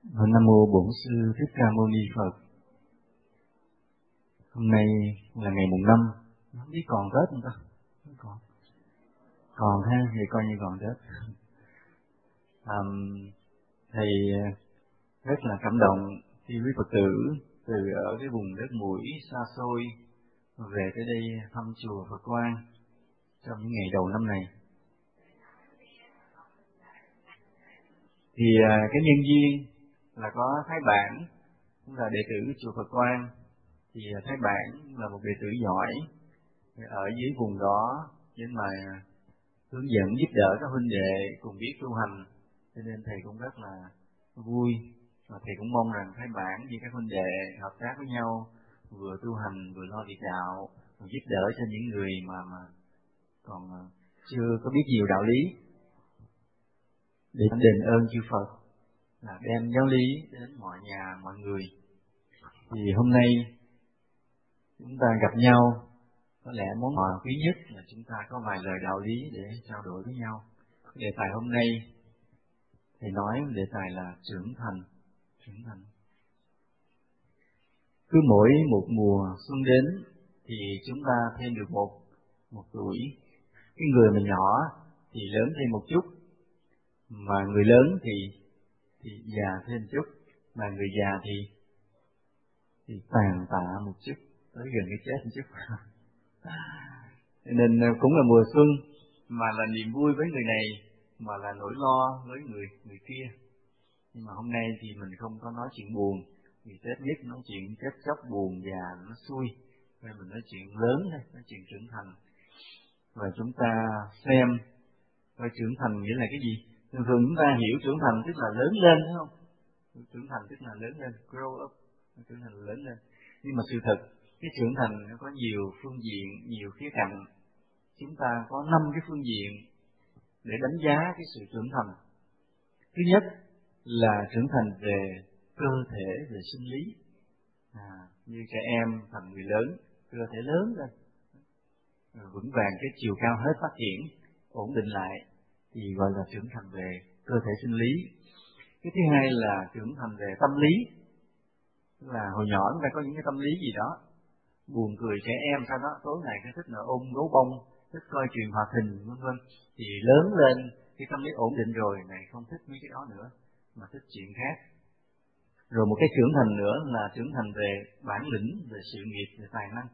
Nam mô Bổn Sư Thích Ca Mâu Ni Phật. Hôm nay là ngày mùng 5, không biết còn Tết không ta? Còn ha, thì coi như còn Tết. Thầy rất là cảm động khi quý Phật tử từ ở cái vùng đất mũi xa xôi về tới đây thăm chùa Phật Quang trong những ngày đầu năm này. Thì cái nhân duyên là có Thái Bản, cũng là đệ tử chùa Phật Quang. Thì Thái Bản là một đệ tử giỏi ở dưới vùng đó, nhưng mà hướng dẫn giúp đỡ các huynh đệ cùng biết tu hành, cho nên thầy cũng rất là vui, và thầy cũng mong rằng Thái Bản với các huynh đệ hợp tác với nhau, vừa tu hành vừa lo việc đạo, giúp đỡ cho những người mà còn chưa có biết nhiều đạo lý, để đền ơn chư Phật, là đem giáo lý đến mọi nhà mọi người. Thì hôm nay chúng ta gặp nhau, có lẽ món quà quý nhất là chúng ta có vài lời đạo lý để trao đổi với nhau. Đề tài hôm nay thầy nói đề tài là trưởng thành. Cứ mỗi một mùa xuân đến thì chúng ta thêm được một tuổi. Cái người mà nhỏ thì lớn thêm một chút, mà người lớn thì già thêm chút, mà người già thì tàn tạ một chút, tới gần cái chết một chút. Nên cũng là mùa xuân, mà là niềm vui với người này, mà là nỗi lo với người kia. Nhưng mà hôm nay thì mình không có nói chuyện buồn, vì Tết nhất nói chuyện chết chóc buồn già nó xui, nên mình nói chuyện lớn thôi, nói chuyện trưởng thành. Và chúng ta xem coi trưởng thành nghĩa là cái gì. Thường thường chúng ta hiểu trưởng thành tức là lớn lên, phải không? Trưởng thành tức là lớn lên, grow up, trưởng thành là lớn lên. Nhưng mà sự thật, cái trưởng thành nó có nhiều phương diện, nhiều khía cạnh. Chúng ta có 5 cái phương diện để đánh giá cái sự trưởng thành. Thứ nhất là trưởng thành về cơ thể, về sinh lý. Như trẻ em thành người lớn, cơ thể lớn lên, vững vàng, cái chiều cao hết phát triển, ổn định lại, thì gọi là trưởng thành về cơ thể sinh lý. Cái thứ hai là trưởng thành về tâm lý. Tức là hồi nhỏ chúng ta có những cái tâm lý gì đó, buồn cười trẻ em sao đó, tối ngày cái thích là ôm gấu bông, thích coi truyền hoạt hình vân vân. Thì lớn lên cái tâm lý ổn định rồi, này không thích mấy cái đó nữa, mà thích chuyện khác. Rồi một cái trưởng thành nữa là trưởng thành về bản lĩnh, về sự nghiệp, về tài năng.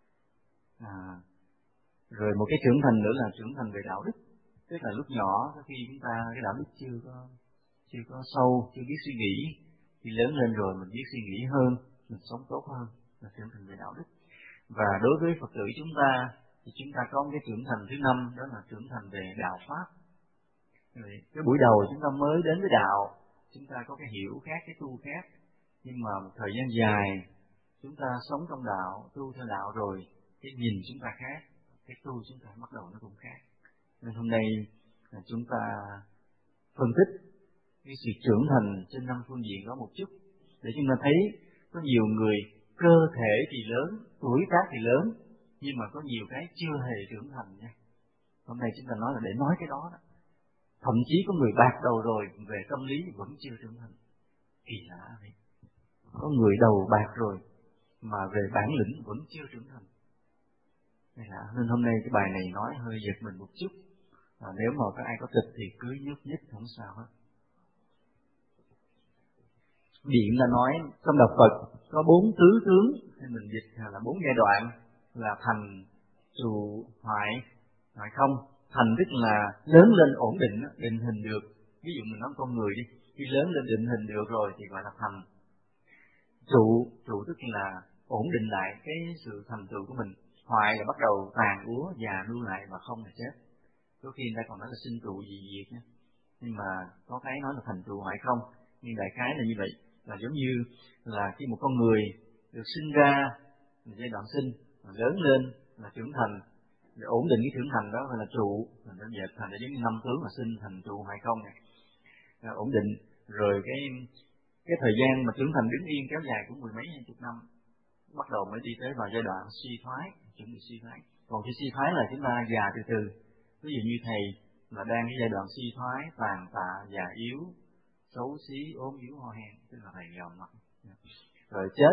Rồi một cái trưởng thành nữa là trưởng thành về đạo đức. Tức là lúc nhỏ khi chúng ta cái đạo đức chưa có sâu, chưa biết suy nghĩ, thì lớn lên rồi mình biết suy nghĩ hơn, mình sống tốt hơn, là trưởng thành về đạo đức. Và đối với Phật tử chúng ta thì chúng ta có một cái trưởng thành thứ 5, đó là trưởng thành về đạo pháp. Cái buổi đầu chúng ta mới đến với đạo, chúng ta có cái hiểu khác, cái tu khác, nhưng mà một thời gian dài chúng ta sống trong đạo, tu theo đạo rồi, cái nhìn chúng ta khác, cái tu chúng ta bắt đầu nó cũng khác. Nên hôm nay chúng ta phân tích cái sự trưởng thành trên 5 phương diện đó một chút, để chúng ta thấy có nhiều người cơ thể thì lớn, tuổi tác thì lớn, nhưng mà có nhiều cái chưa hề trưởng thành nha. Hôm nay chúng ta nói là để nói cái đó đó. Thậm chí có người bạc đầu rồi, về tâm lý vẫn chưa trưởng thành. Kỳ lạ vậy. Có người đầu bạc rồi mà về bản lĩnh vẫn chưa trưởng thành. Nên hôm nay cái bài này nói hơi giật mình một chút. Nếu mà có ai có tịch thì cứ nhúc nhích, không sao hết. Điện là nói trong đạo Phật có 4 tứ tướng, hay mình dịch là 4 giai đoạn, là thành, trụ, hoại, hoại không. Thành tức là lớn lên ổn định, định hình được. Ví dụ mình nói con người đi, khi lớn lên định hình được rồi thì gọi là thành. Trụ tức là ổn định lại cái sự thành tựu của mình. Hoại là bắt đầu tàn úa, già nua lại, và không là chết. Có khi người ta còn nói là sinh trụ gì diệt nhé. Nhưng mà có cái nói là thành trụ hoại không. Nhưng đại khái là như vậy, là giống như là khi một con người được sinh ra là giai đoạn sinh, lớn lên là trưởng thành, để ổn định cái trưởng thành đó gọi là trụ, mình đã dệt thành là giống như 5 tướng mà sinh thành trụ hoại không này. Ổn định rồi cái thời gian mà trưởng thành đứng yên kéo dài cũng 10 mấy 20 năm, bắt đầu mới đi tới vào giai đoạn suy thoái, chuẩn bị suy thoái. Còn khi suy thoái là chúng ta già từ từ. Ví dụ như thầy là đang cái giai đoạn suy thoái, tàn tạ, già yếu, xấu xí, ốm yếu, ho hen, tức là thầy nghèo mặt. Rồi chết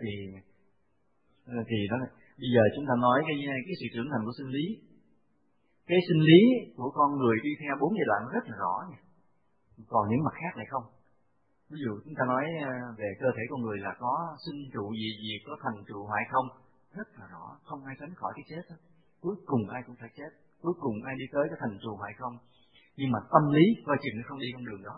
thì đó là, bây giờ chúng ta nói cái sự trưởng thành của sinh lý. Cái sinh lý của con người đi theo 4 giai đoạn rất là rõ nha. Còn những mặt khác này không. Ví dụ chúng ta nói về cơ thể con người là có sinh trụ gì, có thành trụ hoại không, rất là rõ, không ai tránh khỏi cái chết hết. Cuối cùng ai cũng phải chết, cuối cùng ai đi tới cái thành trụ hoại không. Nhưng mà tâm lý coi chừng nó không đi con đường đó.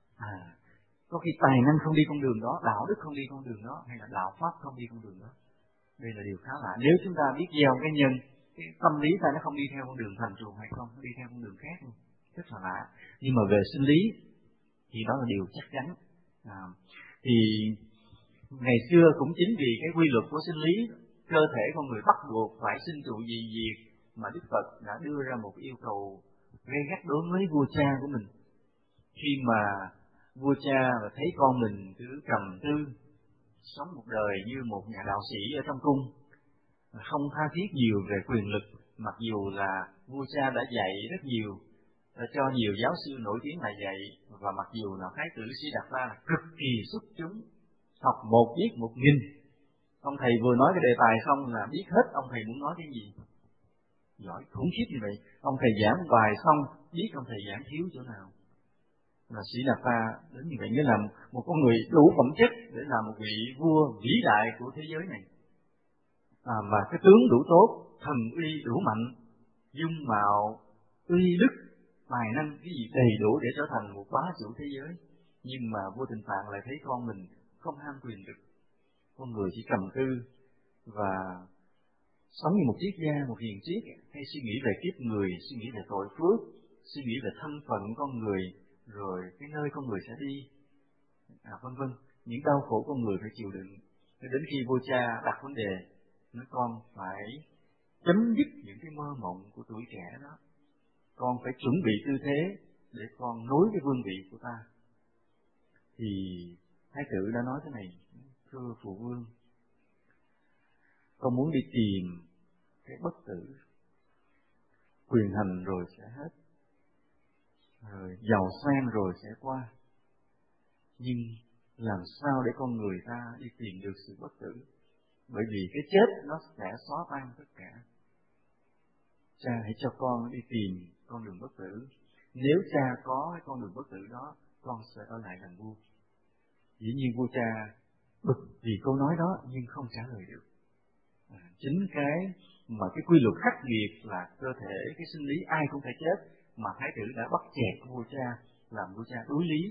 Có khi tài năng không đi con đường đó, đạo đức không đi con đường đó, hay là đạo pháp không đi con đường đó. Đây là điều khá lạ. Nếu chúng ta biết gieo cái nhân, cái tâm lý ta nó không đi theo con đường thành trụ hay không, nó đi theo con đường khác luôn, rất là lạ. Nhưng mà về sinh lý thì đó là điều chắc chắn. Thì ngày xưa cũng chính vì cái quy luật của sinh lý, cơ thể con người bắt buộc phải sinh trụ diệt, mà Đức Phật đã đưa ra một yêu cầu gay gắt đối với vua cha của mình. Khi mà vua cha và thấy con mình cứ trầm tư sống một đời như một nhà đạo sĩ ở trong cung, không tha thiết nhiều về quyền lực, mặc dù là vua cha đã dạy rất nhiều, đã cho nhiều giáo sư nổi tiếng là dạy, và mặc dù là Thái tử Sĩ Đạt La là cực kỳ xuất chúng, học một biết 1000. Ông thầy vừa nói cái đề tài xong là biết hết ông thầy muốn nói cái gì. Giỏi khủng khiếp như vậy. Ông thầy giảng bài xong biết ông thầy giảng thiếu chỗ nào. Là Sĩ Đạt La đến như vậy, nghĩa là một con người đủ phẩm chất để làm một vị vua vĩ đại của thế giới này. Và cái tướng đủ tốt, thần uy đủ mạnh, dung mạo, uy đức, tài năng, cái gì đầy đủ để trở thành một bá chủ thế giới. Nhưng mà vua Tịnh Phạn lại thấy con mình không ham quyền lực, con người chỉ trầm tư và sống như một triết gia, một hiền triết, hay suy nghĩ về kiếp người, suy nghĩ về tội phước, suy nghĩ về thân phận con người, rồi cái nơi con người sẽ đi, vân vân, những đau khổ con người phải chịu đựng. Đến khi vua cha đặt vấn đề, nói con phải chấm dứt những cái mơ mộng của tuổi trẻ đó, con phải chuẩn bị tư thế để con nối cái vương vị của ta. Thì Thái tử đã nói thế này: thưa phụ vương, con muốn đi tìm cái bất tử, quyền hành rồi sẽ hết, rồi giàu sang rồi sẽ qua, nhưng làm sao để con người ta đi tìm được sự bất tử? Bởi vì cái chết nó sẽ xóa tan tất cả. Cha hãy cho con đi tìm con đường bất tử. Nếu cha có cái con đường bất tử đó, con sẽ ở lại làm vua. Dĩ nhiên vua cha bực vì câu nói đó nhưng không trả lời được. Chính cái mà cái quy luật khắc nghiệt là cơ thể, cái sinh lý ai cũng phải chết, mà Thái tử đã bắt chẹt vua cha, làm vua cha đối lý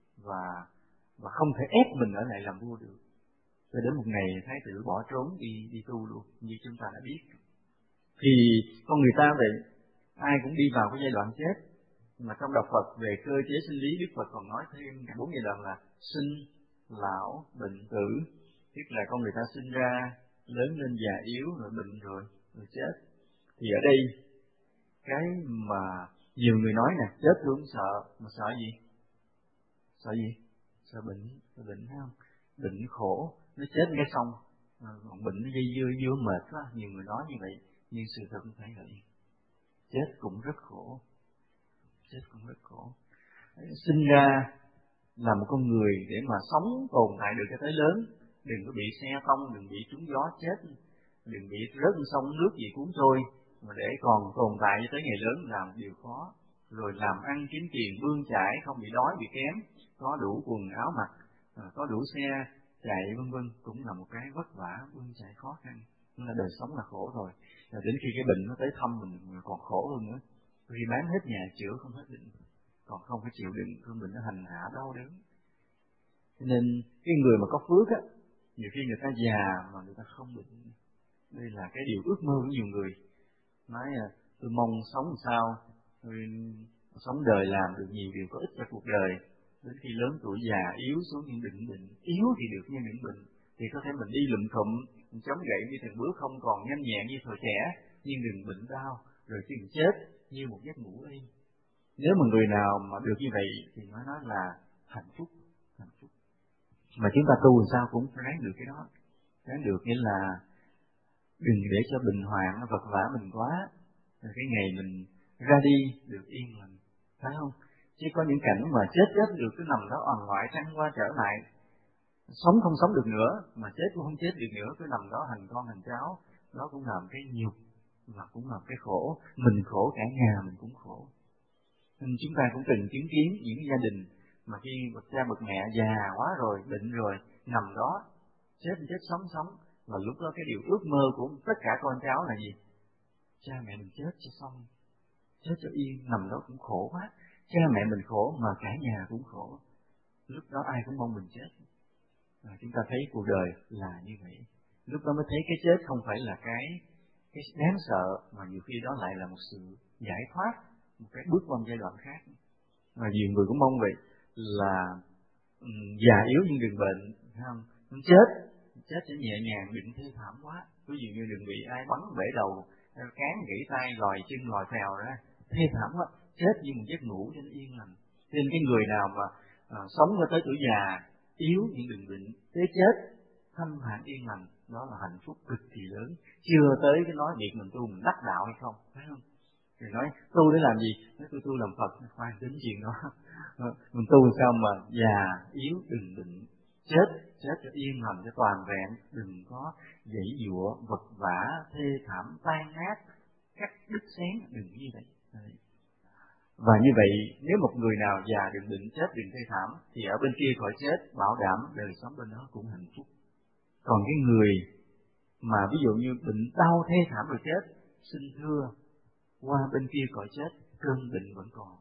và không thể ép mình ở lại làm vua được. Cho đến một ngày Thái tử bỏ trốn đi tu luôn, như chúng ta đã biết. Thì con người ta vậy, ai cũng đi vào cái giai đoạn chết. Mà trong đạo Phật về cơ chế sinh lý, Đức Phật còn nói thêm 4 giai đoạn là sinh, lão, bệnh, tử. Tức là con người ta sinh ra, lớn lên già yếu, rồi bệnh rồi chết. Thì ở đây cái mà nhiều người nói nè, chết tôi không sợ, mà sợ gì? Sợ gì? Sợ bệnh thấy không? Bệnh khổ, nó chết cái xong, còn bệnh nó dây dưa mệt quá, nhiều người nói như vậy, nhưng sự thật không phải vậy. Chết cũng rất khổ, Sinh ra là một con người để mà sống tồn tại được cho tới lớn, đừng có bị xe tông, đừng bị trúng gió chết, đừng bị rớt sông nước gì cuốn trôi, mà để còn tồn tại cho tới ngày lớn làm điều khó. Rồi làm ăn kiếm tiền bươn chải, không bị đói bị kém, có đủ quần áo mặc, có đủ xe chạy vân vân, cũng là một cái vất vả bươn chải khó khăn. Nên là đời sống là khổ rồi. Rồi đến khi cái bệnh nó tới thăm mình còn khổ hơn nữa. Khi bán hết nhà chữa không hết bệnh, còn không phải chịu đựng cơn bệnh nó hành hạ đau đớn. Cho nên cái người mà có phước á, nhiều khi người ta già mà người ta không bệnh. Đây là cái điều ước mơ của nhiều người. Nói tôi mong sống làm sao, tôi sống đời làm được nhiều điều có ích cho cuộc đời. Đến khi lớn tuổi già yếu xuống những bệnh, yếu thì được như những bệnh, thì có thể mình đi lụm thụm, mình chống gậy như từng bước không còn nhanh nhẹn như thời trẻ, nhưng đừng bệnh đau, rồi chừng chết như một giấc ngủ yên. Nếu mà người nào mà được như vậy thì nói là hạnh phúc. Mà chúng ta tu làm sao cũng ráng được cái đó, ráng được nghĩa là đừng để cho bệnh hoạn nó vật vã mình quá, rồi cái ngày mình ra đi được yên lành, phải không? Chứ có những cảnh mà chết được cứ nằm đó oằn ngoại trăng qua trở lại, sống không sống được nữa, mà chết cũng không chết được nữa, cứ nằm đó hành con hành cháu, đó cũng làm cái nhục và cũng làm cái khổ, mình khổ cả nhà mình cũng khổ. Nên chúng ta cũng từng chứng kiến những gia đình mà khi bậc cha bậc mẹ già quá rồi, bệnh rồi, nằm đó chết sống, và lúc đó cái điều ước mơ của tất cả con cháu là gì? Cha mẹ mình chết cho xong, chết cho yên, nằm đó cũng khổ quá. Cha mẹ mình khổ mà cả nhà cũng khổ. Lúc đó ai cũng mong mình chết. Chúng ta thấy cuộc đời là như vậy. Lúc đó mới thấy cái chết không phải là cái đáng sợ, mà nhiều khi đó lại là một sự giải thoát, một cái bước qua giai đoạn khác. Và nhiều người cũng mong vậy, là già yếu nhưng đừng bệnh, thấy không? Chết sẽ nhẹ nhàng, đừng thê thảm quá. Ví dụ như đừng bị ai bắn bể đầu, cán gãy tay, lòi chân, lòi phèo ra, thê thảm quá. Chết như một giấc ngủ cho nó yên lành. Nên cái người nào mà sống cho tới tuổi già, yếu nhưng đừng bệnh, tới chết thanh thản yên lành, đó là hạnh phúc cực kỳ lớn. Chưa tới cái nói việc mình tu mình đắc đạo hay không, phải không? Thì nói tu để làm gì? Nói tôi tu làm Phật, khoan tính chuyện đó. Mình tu sao mà già yếu đừng bệnh, chết cho yên lành, cho toàn vẹn, đừng có dãy dụa vật vã thê thảm tan nát cắt đứt xén, đừng như vậy. Và như vậy nếu một người nào già đừng bệnh, chết đừng thê thảm, thì ở bên kia cõi chết bảo đảm đời sống bên đó cũng hạnh phúc. Còn cái người mà ví dụ như bệnh đau thê thảm rồi chết, xin thưa qua bên kia cõi chết cơn bệnh vẫn còn,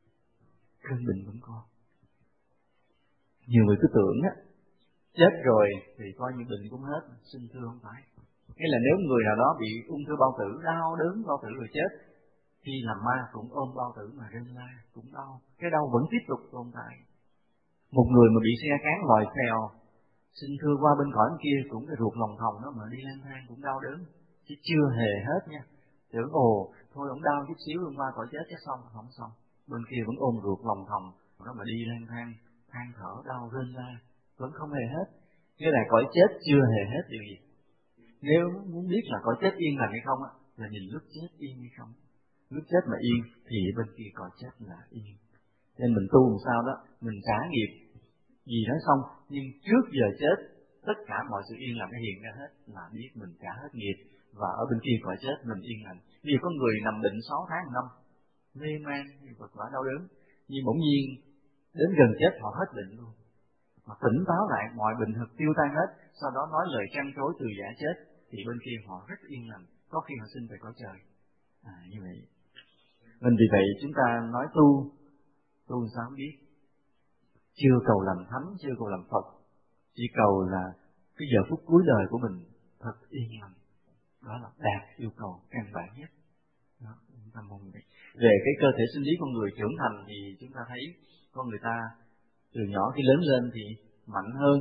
Nhiều người cứ tưởng á chết rồi thì coi như bệnh cũng hết, xin thưa không phải. Nghĩa là nếu người nào đó bị ung thư bao tử, đau đớn bao tử rồi chết, khi làm ma cũng ôm bao tử mà rên la, cũng đau, cái đau vẫn tiếp tục tồn tại. Một người mà bị xe cán lòi phèo, xin thưa qua bên cõi kia cũng cái ruột lòng thòng đó mà đi lang thang cũng đau đớn, chứ chưa hề hết nha. Tưởng thôi ông đau chút xíu qua cõi chết chắc xong, không xong, bên kia vẫn ôm ruột lòng thòng đó mà đi lang thang, than thở đau rên la, vẫn không hề hết. Nghĩa là cõi chết chưa hề hết điều gì. Nếu muốn biết là cõi chết yên lành hay không á, là nhìn lúc chết yên hay không. Lúc chết mà yên thì bên kia cõi chết là yên. Nên mình tu làm sao đó, mình trả nghiệp gì nói xong, nhưng trước giờ chết tất cả mọi sự yên lành nó hiện ra hết, là biết mình trả hết nghiệp, và ở bên kia cõi chết mình yên lành. Vì có người nằm bệnh 6 tháng 1 năm, mê man, vật vã đau đớn, nhưng bỗng nhiên đến gần chết họ hết bệnh luôn, mà tỉnh táo lại, mọi bệnh thực tiêu tan hết, sau đó nói lời trăn trối từ giả chết, thì bên kia họ rất yên lành, có khi họ sinh về cõi trời. Như vậy. Nên vì vậy chúng ta nói tu sao biết, chưa cầu làm thánh, chưa cầu làm Phật, chỉ cầu là cái giờ phút cuối đời của mình thật yên lành, đó là đạt yêu cầu căn bản nhất. Đó, chúng ta mong vậy. Về cái cơ thể sinh lý con người trưởng thành thì chúng ta thấy con người ta từ nhỏ khi lớn lên thì mạnh hơn.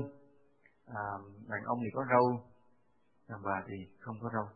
Đàn ông thì có râu, đàn bà thì không có râu.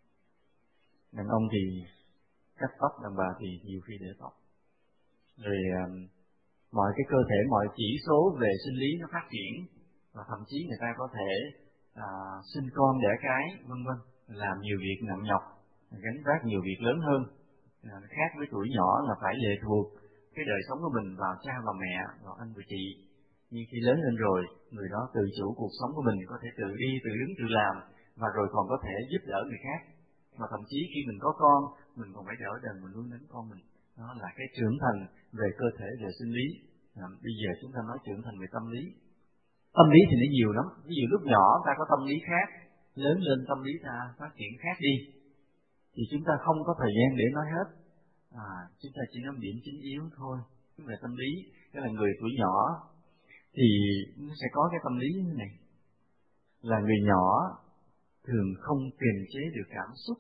Đàn ông thì cắt tóc, đàn bà thì nhiều khi để tóc. Rồi mọi cái cơ thể, mọi chỉ số về sinh lý nó phát triển, và thậm chí người ta có thể sinh con đẻ cái, vân vân, làm nhiều việc nặng nhọc, gánh vác nhiều việc lớn hơn. Khác với tuổi nhỏ là phải lệ thuộc cái đời sống của mình vào cha và mẹ, vào anh và chị. Nhưng khi lớn lên rồi, người đó tự chủ cuộc sống của mình, có thể tự đi, tự đứng, tự làm, và rồi còn có thể giúp đỡ người khác. Và thậm chí khi mình có con, mình còn phải đỡ đần, mình nuôi nấng con mình. Đó là cái trưởng thành về cơ thể, về sinh lý. Bây giờ chúng ta nói trưởng thành về tâm lý. Tâm lý thì nó nhiều lắm. Ví dụ lúc nhỏ ta có tâm lý khác, lớn lên tâm lý ta phát triển khác đi, thì chúng ta không có thời gian để nói hết. Chúng ta chỉ nói điểm chính yếu thôi. Về tâm lý, cái là người tuổi nhỏ thì nó sẽ có cái tâm lý như thế này, là người nhỏ thường không kiềm chế được cảm xúc,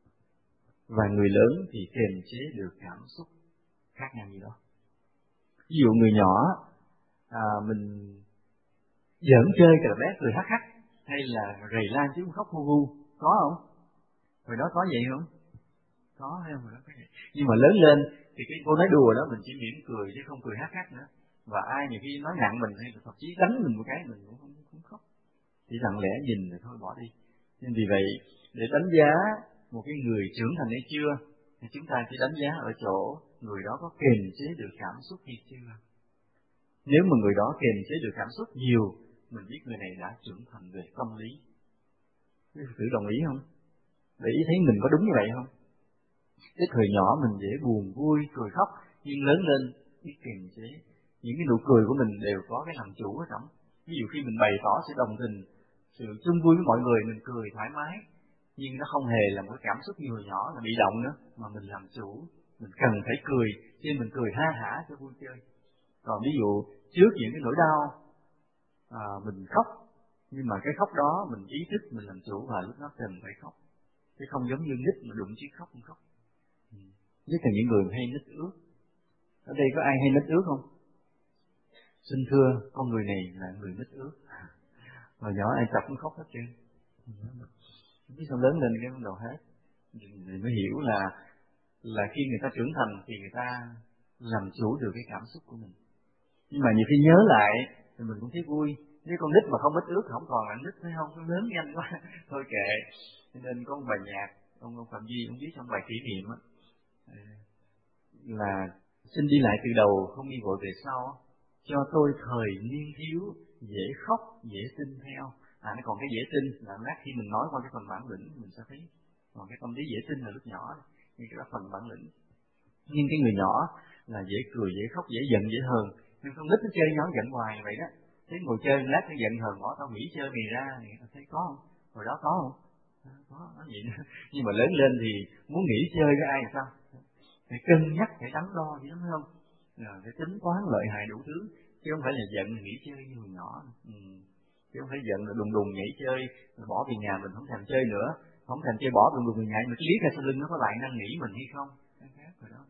và người lớn thì kiềm chế được cảm xúc. Khác nhau gì đó. Ví dụ người nhỏ mình giỡn chơi cờ bé cười hắc hắc, hay là rầy la chứ không khóc hu hu, có không? Hồi đó có vậy không? Có hay không? Hồi đó có vậy. Nhưng mà lớn lên thì cái cô nói đùa đó mình chỉ mỉm cười chứ không cười hắc hắc nữa. Và ai nhiều khi nói nặng mình hay thậm chí đánh mình một cái mình cũng không khóc, chỉ lặng lẽ nhìn rồi thôi bỏ đi. Nên vì vậy để đánh giá một cái người trưởng thành hay chưa thì chúng ta chỉ đánh giá ở chỗ người đó có kiềm chế được cảm xúc hay chưa. Nếu mà người đó kiềm chế được cảm xúc nhiều, mình biết người này đã trưởng thành về tâm lý. Quý Phật tử đồng ý không? Để ý thấy mình có đúng như vậy không? Cái thời nhỏ mình dễ buồn vui, cười khóc, nhưng lớn lên biết kiềm chế. Những cái nụ cười của mình đều có cái làm chủ ở trong. Ví dụ khi mình bày tỏ sự đồng tình, sự chung vui với mọi người, mình cười thoải mái, nhưng nó không hề là một cái cảm xúc như hồi nhỏ là bị động nữa, mà mình làm chủ, mình cần phải cười, cho nên mình cười ha hả cho vui chơi. Còn ví dụ trước những cái nỗi đau, mình khóc, nhưng mà cái khóc đó mình ý thức mình làm chủ và lúc đó cần phải khóc, chứ không giống như nít mà đụng chiếc khóc không khóc. Nhất là những người hay nít ướt. Ở đây có ai hay nít ướt không? Xin thưa, con người này là người nít ướt. Hồi nhỏ ai chọc cũng khóc hết trơn. Biết sao lớn lên cái bắt đầu hết. Thì mới hiểu là khi người ta trưởng thành thì người ta làm chủ được cái cảm xúc của mình. Nhưng mà nhiều khi nhớ lại thì mình cũng thấy vui. Nếu con nít mà không nít ướt không còn là nít phải không? Nó lớn nhanh quá. Thôi kệ. Cho nên có một bài nhạc, ông Phạm Duy ông viết trong bài kỷ niệm á, là xin đi lại từ đầu không đi vội về sau, cho tôi thời niên thiếu dễ khóc dễ tin theo. Nó còn cái dễ tin là lát khi mình nói qua cái phần bản lĩnh mình sẽ thấy, còn cái tâm lý dễ tin là lúc nhỏ, như cái phần bản lĩnh. Nhưng cái người nhỏ là dễ cười dễ khóc dễ giận dễ hờn, nhưng con nít nó chơi nhau giận hoài vậy đó. Thấy ngồi chơi lát nó giận hờn, bỏ tao nghỉ chơi mày ra, thấy có không? Hồi đó có không? Có vậy đó. Nhưng mà lớn lên thì muốn nghỉ chơi với ai thì sao? Phải cân nhắc, phải đắn đo chứ đúng không? Phải tính toán lợi hại đủ thứ, chứ không phải là giận nghỉ chơi như hồi nhỏ. Chứ không phải giận là đùng đùng nhảy chơi, rồi bỏ về nhà mình không thèm chơi nữa, không thèm chơi bỏ đùng đùng về nhà, mình liếc ra sau lưng nó có lại năn nỉ mình hay không? Khác rồi đó.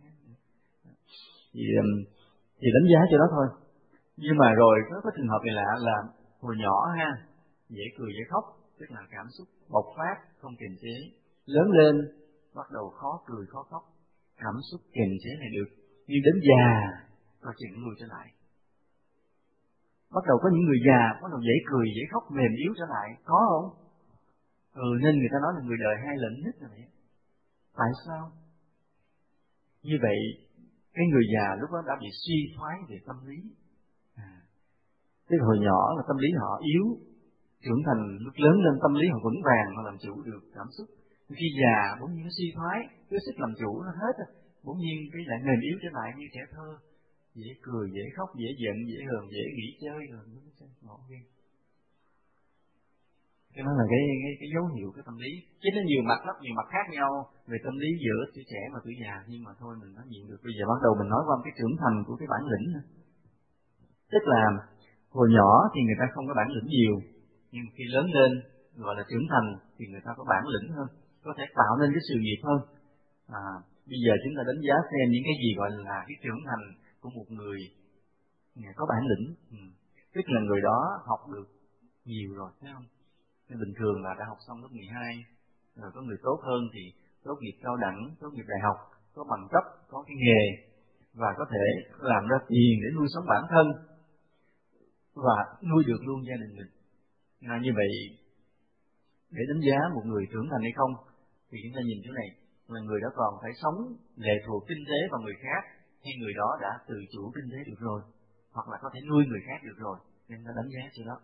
Thì đánh giá cho đó thôi. Nhưng mà rồi có trường hợp này lạ là hồi nhỏ ha, dễ cười dễ khóc, tức là cảm xúc bộc phát không kiềm chế. Lớn lên bắt đầu khó cười khó khóc, cảm xúc kiềm chế này được, nhưng đến già coi chừng lui trở lại. Bắt đầu có những người già bắt đầu dễ cười dễ khóc mềm yếu trở lại, có không? Nên người ta nói là người đời hai lần nhất là vậy. Tại sao? Như vậy cái người già lúc đó đã bị suy thoái về tâm lý. Cái hồi nhỏ là tâm lý họ yếu, trưởng thành lúc lớn lên tâm lý họ vững vàng, họ làm chủ được cảm xúc. Khi già bỗng nhiên nó suy thoái, cái sức làm chủ nó hết rồi, bỗng nhiên cái lại mềm yếu trở lại như trẻ thơ, dễ cười dễ khóc dễ giận dễ hờn dễ nghỉ chơi rồi ngộ ghê. Cái đó là cái dấu hiệu cái tâm lý, chứ nó nhiều mặt lắm, nhiều mặt khác nhau về tâm lý giữa tuổi trẻ và tuổi già. Nhưng mà thôi mình nói chuyện được, bây giờ bắt đầu mình nói qua cái trưởng thành của cái bản lĩnh nữa. Tức là hồi nhỏ thì người ta không có bản lĩnh nhiều, nhưng khi lớn lên gọi là trưởng thành thì người ta có bản lĩnh hơn, có thể tạo nên cái sự nghiệp hơn. Bây giờ chúng ta đánh giá xem những cái gì gọi là cái trưởng thành của một người có bản lĩnh. Tức là người đó học được nhiều rồi, thấy không? Nên bình thường là đã học xong lớp 12, rồi có người tốt hơn thì tốt nghiệp cao đẳng, tốt nghiệp đại học, có bằng cấp, có cái nghề và có thể làm ra tiền để nuôi sống bản thân và nuôi được luôn gia đình mình. Như vậy để đánh giá một người trưởng thành hay không thì chúng ta nhìn chỗ này là người đó còn phải sống lệ thuộc kinh tế vào người khác, hay người đó đã tự chủ kinh tế được rồi, hoặc là có thể nuôi người khác được rồi, nên ta đánh giá chỗ đó.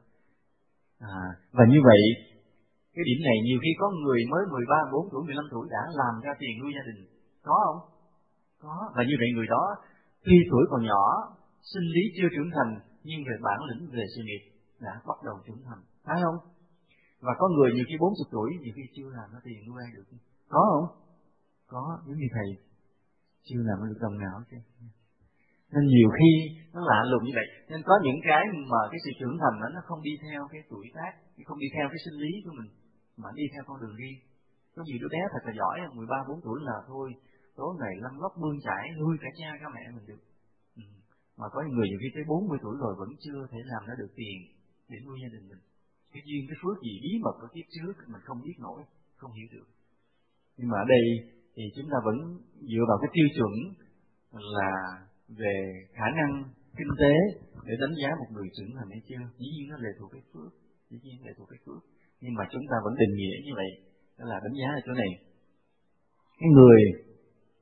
Và như vậy cái điểm này nhiều khi có người mới 13, 14 tuổi, 15 tuổi đã làm ra tiền nuôi gia đình, có không? Có. Và như vậy người đó tuy tuổi còn nhỏ, sinh lý chưa trưởng thành, nhưng về bản lĩnh về sự nghiệp đã bắt đầu trưởng thành, phải không? Và có người nhiều khi 40 tuổi nhiều khi chưa làm ra tiền nuôi ai được, có không? Có, giống như thầy chưa làm được đồng nào chứ. Nên nhiều khi nó lạ lùng như vậy. Nên có những cái mà cái sự trưởng thành đó, nó không đi theo cái tuổi tác, không đi theo cái sinh lý của mình, mà đi theo con đường riêng. Có nhiều đứa bé thật là giỏi, 13, 14 tuổi là thôi, tối ngày lăn lóc bươn chải nuôi cả cha cả mẹ mình được. Mà có người nhiều khi tới 40 tuổi rồi vẫn chưa thể làm ra được tiền để nuôi gia đình mình. Cái duyên cái phước gì bí mật ở kiếp trước mình không biết nổi, không hiểu được. Nhưng mà ở đây thì chúng ta vẫn dựa vào cái tiêu chuẩn là về khả năng kinh tế để đánh giá một người trưởng thành hay chưa. Dĩ nhiên nó lệ thuộc cái phước, dĩ nhiên lệ thuộc cái phước. Nhưng mà chúng ta vẫn định nghĩa như vậy, đó là đánh giá ở chỗ này. Cái người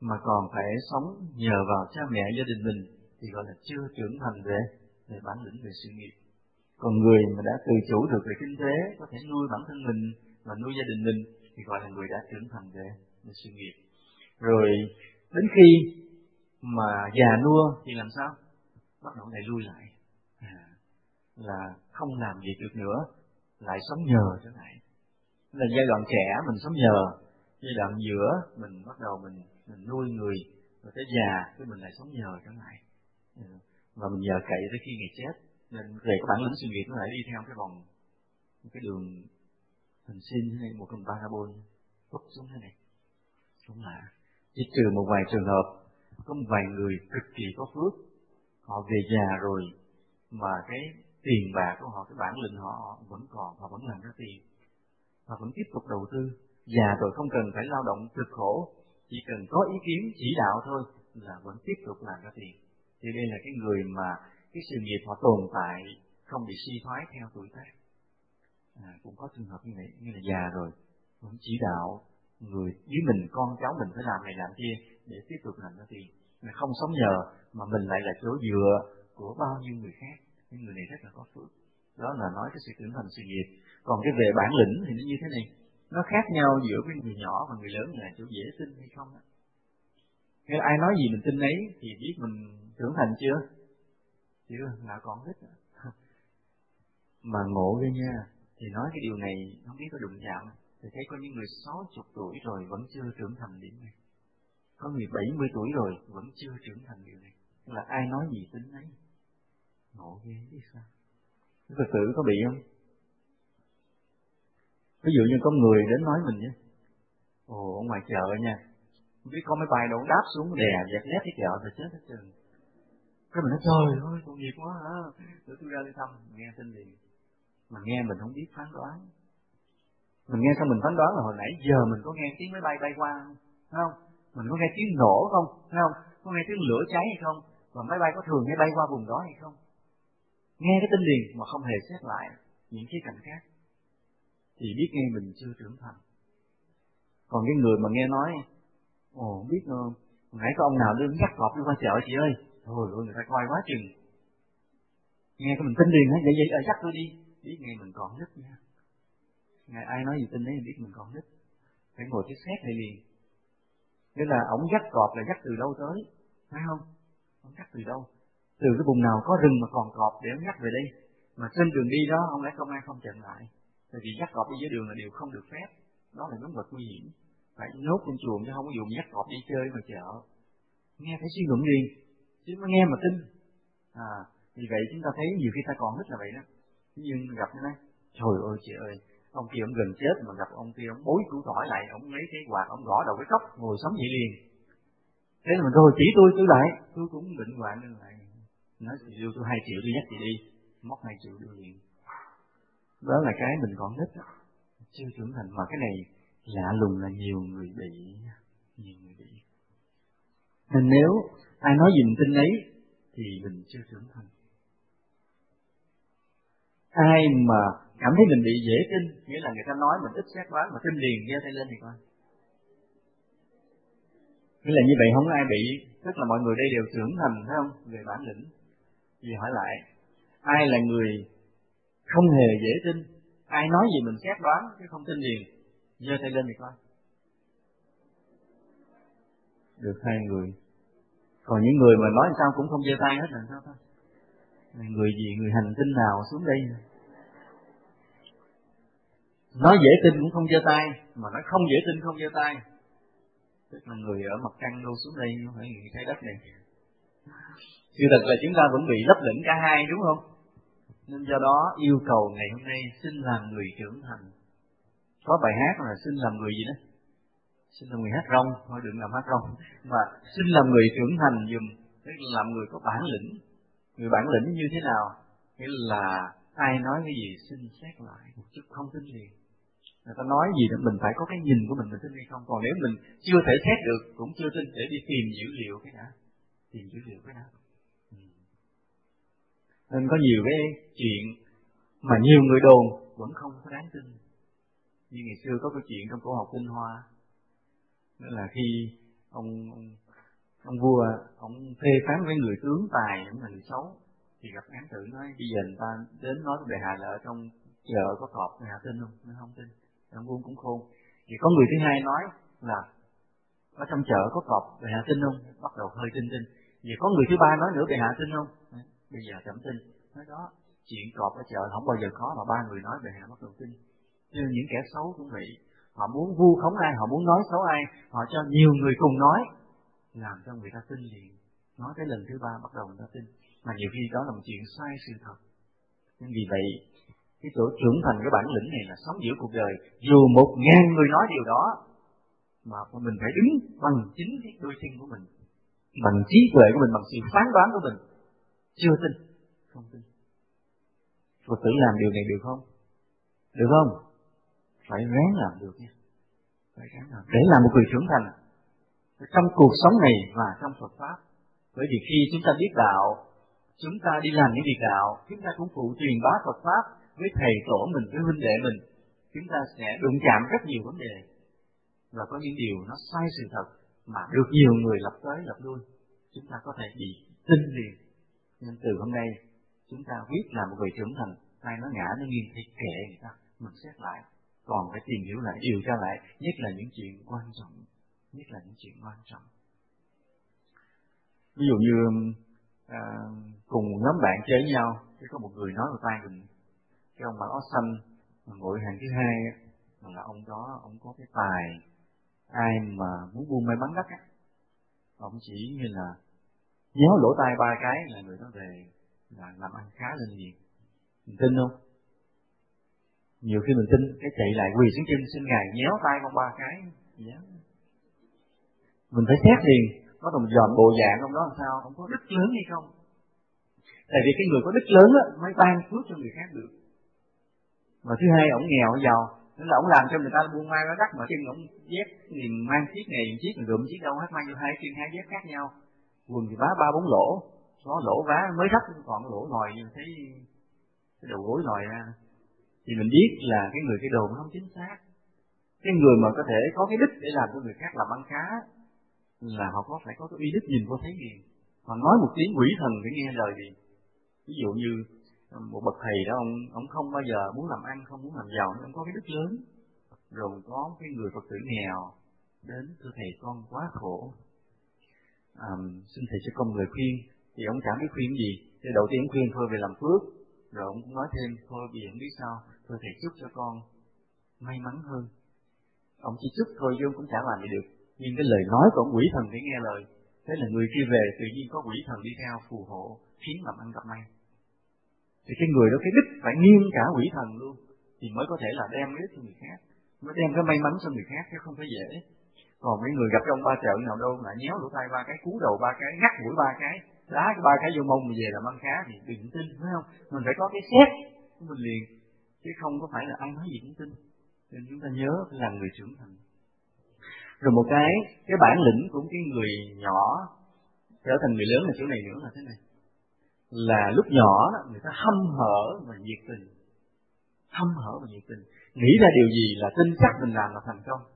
mà còn phải sống nhờ vào cha mẹ gia đình mình thì gọi là chưa trưởng thành về bản lĩnh, về sự nghiệp. Còn người mà đã tự chủ được về kinh tế, có thể nuôi bản thân mình và nuôi gia đình mình thì gọi là người đã trưởng thành về sự nghiệp. Rồi đến khi mà già nua thì làm sao? Bắt đầu lại lui lại, là không làm việc được nữa, lại sống nhờ trở lại. Là giai đoạn trẻ mình sống nhờ, giai đoạn giữa mình bắt đầu mình nuôi người, rồi tới già cái mình lại sống nhờ trở lại, và mình nhờ cậy tới khi ngày chết. Nên về cái bản lĩnh sự nghiệp nó lại đi theo cái vòng, cái đường hình sin thế này, một con parabol tút xuống thế này. Đúng là chỉ trừ một vài trường hợp, có một vài người cực kỳ có phước, họ về già rồi mà cái tiền bạc của họ, cái bản lĩnh họ vẫn còn, họ vẫn làm ra tiền, họ vẫn tiếp tục đầu tư. Già rồi không cần phải lao động cực khổ, chỉ cần có ý kiến chỉ đạo thôi là vẫn tiếp tục làm ra tiền. Thì đây là cái người mà cái sự nghiệp họ tồn tại, không bị suy thoái theo tuổi tác. Cũng có trường hợp như vậy, như là già rồi vẫn chỉ đạo người dưới mình, con cháu mình phải làm này làm kia để tiếp tục làm ra tiền. Mà không sống nhờ mà mình lại là chỗ dựa của bao nhiêu người khác. Những người này rất là có phước. Đó là nói cái sự trưởng thành sự nghiệp. Còn cái về bản lĩnh thì nó như thế này, nó khác nhau giữa cái người nhỏ và người lớn là chỗ dễ tin hay không đó. Nếu ai nói gì mình tin ấy thì biết mình trưởng thành chưa? Chưa, là còn ít. Mà ngộ ghê nha, thì nói cái điều này không biết có đụng chạm, thì thấy có những người 60 tuổi rồi vẫn chưa trưởng thành điểm này, có người 70 tuổi rồi vẫn chưa trưởng thành điều này. Là ai nói gì tính ấy, ngộ ghê biết sao. Phật tử có bị không? Ví dụ như có người đến nói mình nhé, ồ ở ngoài chợ nha, không biết có máy bay đâu đáp xuống đè dẹp nét cái chợ rồi chết hết trơn. Cái mình nói trời ơi tội nghiệp quá hả, rồi tôi ra đi thăm, nghe tin liền. Mà nghe mình không biết phán đoán. Mình nghe sao mình phán đoán là hồi nãy giờ mình có nghe tiếng máy bay bay qua không? Thấy không? Mình có nghe tiếng nổ không? Thấy không? Có nghe tiếng lửa cháy hay không? Và máy bay có thường hay bay qua vùng đó hay không? Nghe cái tin liền mà không hề xét lại những khía cạnh khác thì biết ngay mình chưa trưởng thành. Còn cái người mà nghe nói, ồ không biết nãy có ông nào đưa dắt cọp đi qua chợ chị ơi, thôi người ta coi quá chừng. Nghe cái mình tin liền, vậy dắt tôi đi, biết ngay mình còn nít nha. Ngày ai nói gì tin đấy biết mình còn nít, phải ngồi cái xét này liền. Nghĩa là ổng dắt cọp là dắt từ đâu tới, phải không? Ổng dắt từ đâu? Từ cái vùng nào có rừng mà còn cọp để ổng dắt về đây. Mà trên đường đi đó ông lẽ công an không chặn lại, tại vì dắt cọp đi dưới đường là điều không được phép, đó là vấn vật nguy hiểm, phải nhốt trong chuồng chứ không có dùng dắt cọp đi chơi mà chợ. Nghe phải suy luận liền, chứ mới nghe mà tin. Vì vậy chúng ta thấy nhiều khi ta còn nít là vậy đó. Nhưng gặp nó nói, trời ơi chị ơi, ông kia ông gần chết mà gặp ông kia ông bối củ tỏi lại, ông lấy cái quạt ông gõ đầu cái cốc ngồi sống vậy liền. Thế là mình rồi chỉ tôi lại, tôi cũng bệnh hoạn nên lại nói chị đưa tôi 2 triệu tôi dắt chị đi, móc 2 triệu đưa liền. Đó là cái mình còn nít đó, chưa trưởng thành. Mà cái này lạ lùng là nhiều người bị. Nên nếu ai nói gì mình tin ấy thì mình chưa trưởng thành. Ai mà cảm thấy mình bị dễ tin, nghĩa là người ta nói mình ít xét đoán mà tin liền, giơ tay lên thì coi. Nghĩa là như vậy không có ai bị, tức là mọi người đây đều trưởng thành, phải không? Về bản lĩnh. Vì hỏi lại, ai là người không hề dễ tin, ai nói gì mình xét đoán chứ không tin liền, giơ tay lên thì coi. Được 2 người. Còn những người mà nói sao cũng không giơ tay hết là sao ta? Người gì, người hành tinh nào xuống đây? Nói dễ tin cũng không giơ tay, mà nói không dễ tin không giơ tay. Tức là người ở mặt trăng đâu xuống đây, không phải người trái đất này. Sự thật là chúng ta vẫn bị lấp lửng cả hai, đúng không? Nên do đó yêu cầu ngày hôm nay xin làm người trưởng thành. Có bài hát là xin làm người gì đó? Xin làm người hát rong, thôi đừng làm hát rong. Mà xin làm người trưởng thành dùm, tức là làm người có bản lĩnh. Người bản lĩnh như thế nào? Nghĩa là ai nói cái gì xin xét lại một chút, không tin liền. Người ta nói gì đó mình phải có cái nhìn của mình tin hay không. Còn nếu mình chưa thể xét được cũng chưa tin, để đi tìm dữ liệu cái đã. Tìm dữ liệu cái đã. Nên có nhiều cái chuyện mà nhiều người đồn vẫn không có đáng tin. Như ngày xưa có câu chuyện trong cổ học Tinh Hoa, đó là khi ông vua, ông phê phán với người tướng tài, ông là người xấu, thì gặp án tử nói bây giờ người ta đến nói với bệ hạ là ở trong chợ có cọp, bệ hạ tin không? Nó không tin. Ông vua cũng khôn. Thì có người thứ hai nói là ở trong chợ có cọp, bệ hạ tin không? Bắt đầu hơi tin. Vì có người thứ ba nói nữa, bệ hạ tin không? Bây giờ chẳng tin. Nói đó, chuyện cọp ở chợ không bao giờ có, mà ba người nói bệ hạ bắt đầu tin. Nhưng những kẻ xấu cũng vậy, họ muốn vu khống ai, họ muốn nói xấu ai, họ cho nhiều người cùng nói, làm cho người ta tin liền. Nói cái lần thứ ba bắt đầu người ta tin, mà nhiều khi đó là một chuyện sai sự thật. Nên vì vậy cái chỗ trưởng thành, cái bản lĩnh này là sống giữa cuộc đời, dù 1000 người nói điều đó, mà mình phải đứng bằng chính cái đôi chân của mình, bằng trí tuệ của mình, bằng sự phán đoán của mình. Chưa tin, không tin. Phật tử làm điều này được không? Được không? Phải ráng làm được nha. Phải ráng làm để làm một người trưởng thành trong cuộc sống này và trong Phật pháp. Bởi vì khi chúng ta biết đạo, chúng ta đi làm những việc đạo, chúng ta cũng phụ truyền bá Phật pháp với thầy tổ mình, với huynh đệ mình. Chúng ta sẽ đụng chạm rất nhiều vấn đề, và có những điều nó sai sự thật mà được nhiều người lập tới lập lui, chúng ta có thể bị tin liền. Nên từ hôm nay chúng ta biết là một người trưởng thành, ai nói ngã nó nghiêng thì kệ người ta, mình xét lại, còn phải tìm hiểu lại, điều tra lại, nhất là những chuyện quan trọng, nhất là những chuyện quan trọng. Ví dụ như cùng nhóm bạn chơi với nhau, thì có một người nói vào tai mình, cái ông mặc áo xanh ngồi hàng thứ hai là ông đó, ông có cái tài, ai mà muốn buôn may bán đất á, ông chỉ như là nhéo lỗ tai 3 cái là người đó về là làm ăn khá lên liền. Mình tin không? Nhiều khi mình tin, cái chạy lại quỳ xuống chân xin ngài nhéo tay con 3 cái, mình phải xét liền. Có đồng dòm bộ dạng ông đó làm sao, ông có đức lớn hay không? Tại vì cái người có đức lớn á mới ban phước cho người khác được. Và thứ hai, ông nghèo, ông giàu, nên là ông làm cho người ta buôn may bán đất, mà chân ông dép liền mang chiếc này chiếc, mình rượm chiếc đâu hết, mang vô 2 chân 2 dép khác nhau, quần thì 3-4 lỗ, có lỗ vá mới thấp, còn cái lỗ lòi như thấy cái đầu gối lòi ra, thì mình biết là cái người cái đồ nó không chính xác. Cái người mà có thể có cái đức để làm cho người khác làm ăn khá là họ phải có cái uy đức, nhìn vô thấy liền. Họ nói một tiếng quỷ thần phải nghe lời liền. Ví dụ như một bậc thầy đó, ông không bao giờ muốn làm ăn, không muốn làm giàu, nhưng ông có cái đức lớn. Rồi có cái người Phật tử nghèo đến, thưa thầy con quá khổ, xin thầy cho con lời khuyên. Thì ông chẳng biết khuyên gì. Thì đầu tiên ông khuyên thôi về làm phước, rồi ông cũng nói thêm thôi vì không biết sao, thôi thầy chúc cho con may mắn hơn. Ông chỉ chúc thôi chứ ông cũng chẳng làm gì được. Nhưng cái lời nói của ông quỷ thần phải nghe lời. Thế là người kia về tự nhiên có quỷ thần đi theo phù hộ, khiến làm ăn gặp may. Thì cái người đó cái đức phải nghiêng cả quỷ thần luôn, thì mới có thể là đem cái đức cho người khác, mới đem cái may mắn cho người khác, chứ không phải dễ. Còn mấy người gặp trong ba chợ nào đâu lại nhéo lỗ tai 3 cái, cú đầu 3 cái, ngắt mũi 3 cái, đá cái 3 cái vô mông mà về làm ăn khá thì đừng tin, phải không? Mình phải có cái xét của mình liền, chứ không có phải là ăn nói gì cũng tin. Nên chúng ta nhớ phải làm người trưởng thành. Rồi một cái bản lĩnh của cái người nhỏ trở thành người lớn là chỗ này nữa là thế này. Là lúc nhỏ đó, người ta hăm hở và nhiệt tình. Hăm hở và nhiệt tình. Nghĩ ra điều gì là tin chắc mình làm là thành công.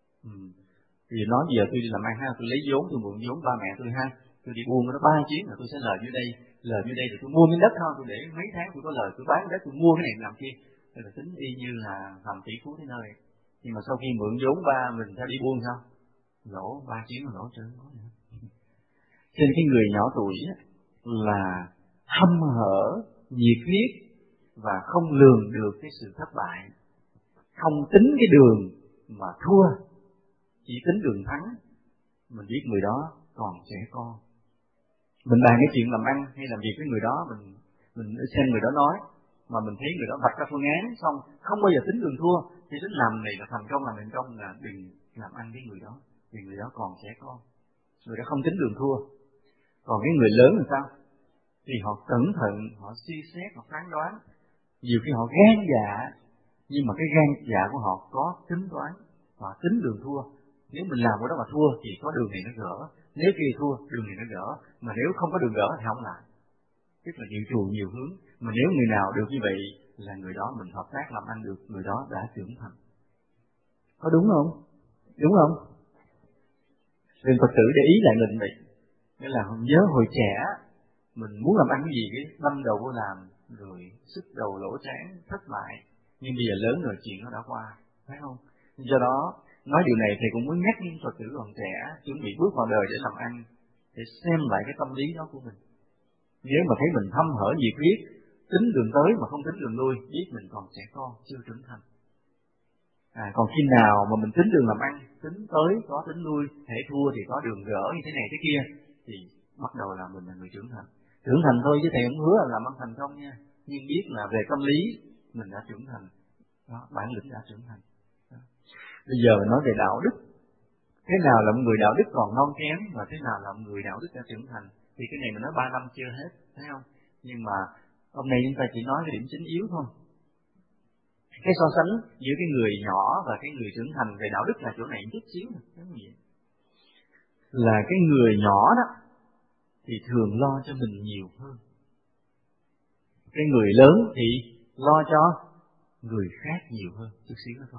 Vì nói giờ tôi đi làm ăn ha, tôi lấy vốn, tôi mượn vốn ba mẹ tôi ha, tôi đi buôn nó 3 chuyến là tôi sẽ lời như đây rồi tôi mua miếng đất thôi, tôi để mấy tháng tôi có lời, tôi bán đất, tôi mua cái này làm kia. Tôi là tính y như là làm tỷ phú thế nơi. Nhưng mà sau khi mượn vốn mình sẽ đi buôn sao? Lỗ 3 chuyến là lỗ trơn có nữa. Cho nên cái người nhỏ tuổi là hăm hở, nhiệt huyết và không lường được cái sự thất bại, không tính cái đường mà thua, chỉ tính đường thắng. Mình biết người đó còn trẻ con, mình bàn cái chuyện làm ăn hay làm việc với người đó, mình xem người đó nói mà mình thấy người đó vạch ra phương án xong không bao giờ tính đường thua, thì tính làm này là thành công, làm thành công, là đừng làm ăn với người đó, vì người đó còn trẻ con, người đó không tính đường thua. Còn cái người lớn là sao? Thì họ cẩn thận, họ suy xét, họ phán đoán. Nhiều khi họ gan dạ, nhưng mà cái gan dạ của họ có tính toán, họ tính đường thua. Nếu mình làm cái đó mà thua thì có đường này nó gỡ, nếu kia thua đường này nó gỡ, mà nếu không có đường gỡ thì không làm. Tức là dự trù nhiều hướng. Mà nếu người nào được như vậy là người đó mình hợp tác làm ăn được, người đó đã trưởng thành. Có đúng không? Đúng không? Nên Phật tử để ý lại mình vậy. Nghĩa là nhớ hồi trẻ mình muốn làm ăn cái gì cái đâm đầu vô làm, rồi sức đầu lỗ trán thất bại. Nhưng bây giờ lớn rồi chuyện nó đã qua, phải không? Do đó nói điều này thầy cũng muốn nhắc những Phật tử còn trẻ chuẩn bị bước vào đời để làm ăn, để xem lại cái tâm lý đó của mình. Nếu mà thấy mình hăm hở nhiệt huyết, tính đường tới mà không tính đường lui, biết mình còn trẻ con chưa trưởng thành. Còn khi nào mà mình tính đường làm ăn, tính tới có tính lui, thể thua thì có đường gỡ như thế này thế kia, thì bắt đầu là mình là người trưởng thành. Trưởng thành thôi chứ thầy không hứa là làm ăn thành công nha, nhưng biết là về tâm lý mình đã trưởng thành, đó, bản lĩnh đã trưởng thành. Đó. Bây giờ mình nói về đạo đức, thế nào là một người đạo đức còn non kém và thế nào là một người đạo đức đã trưởng thành, thì cái này mình nói 3 năm chưa hết, thấy không? Nhưng mà hôm nay chúng ta chỉ nói cái điểm chính yếu thôi. Cái so sánh giữa cái người nhỏ và cái người trưởng thành về đạo đức là chỗ này chút xíu này. Là cái người nhỏ đó thì thường lo cho mình nhiều hơn. Cái người lớn thì lo cho người khác nhiều hơn, chút xíu nữa thôi.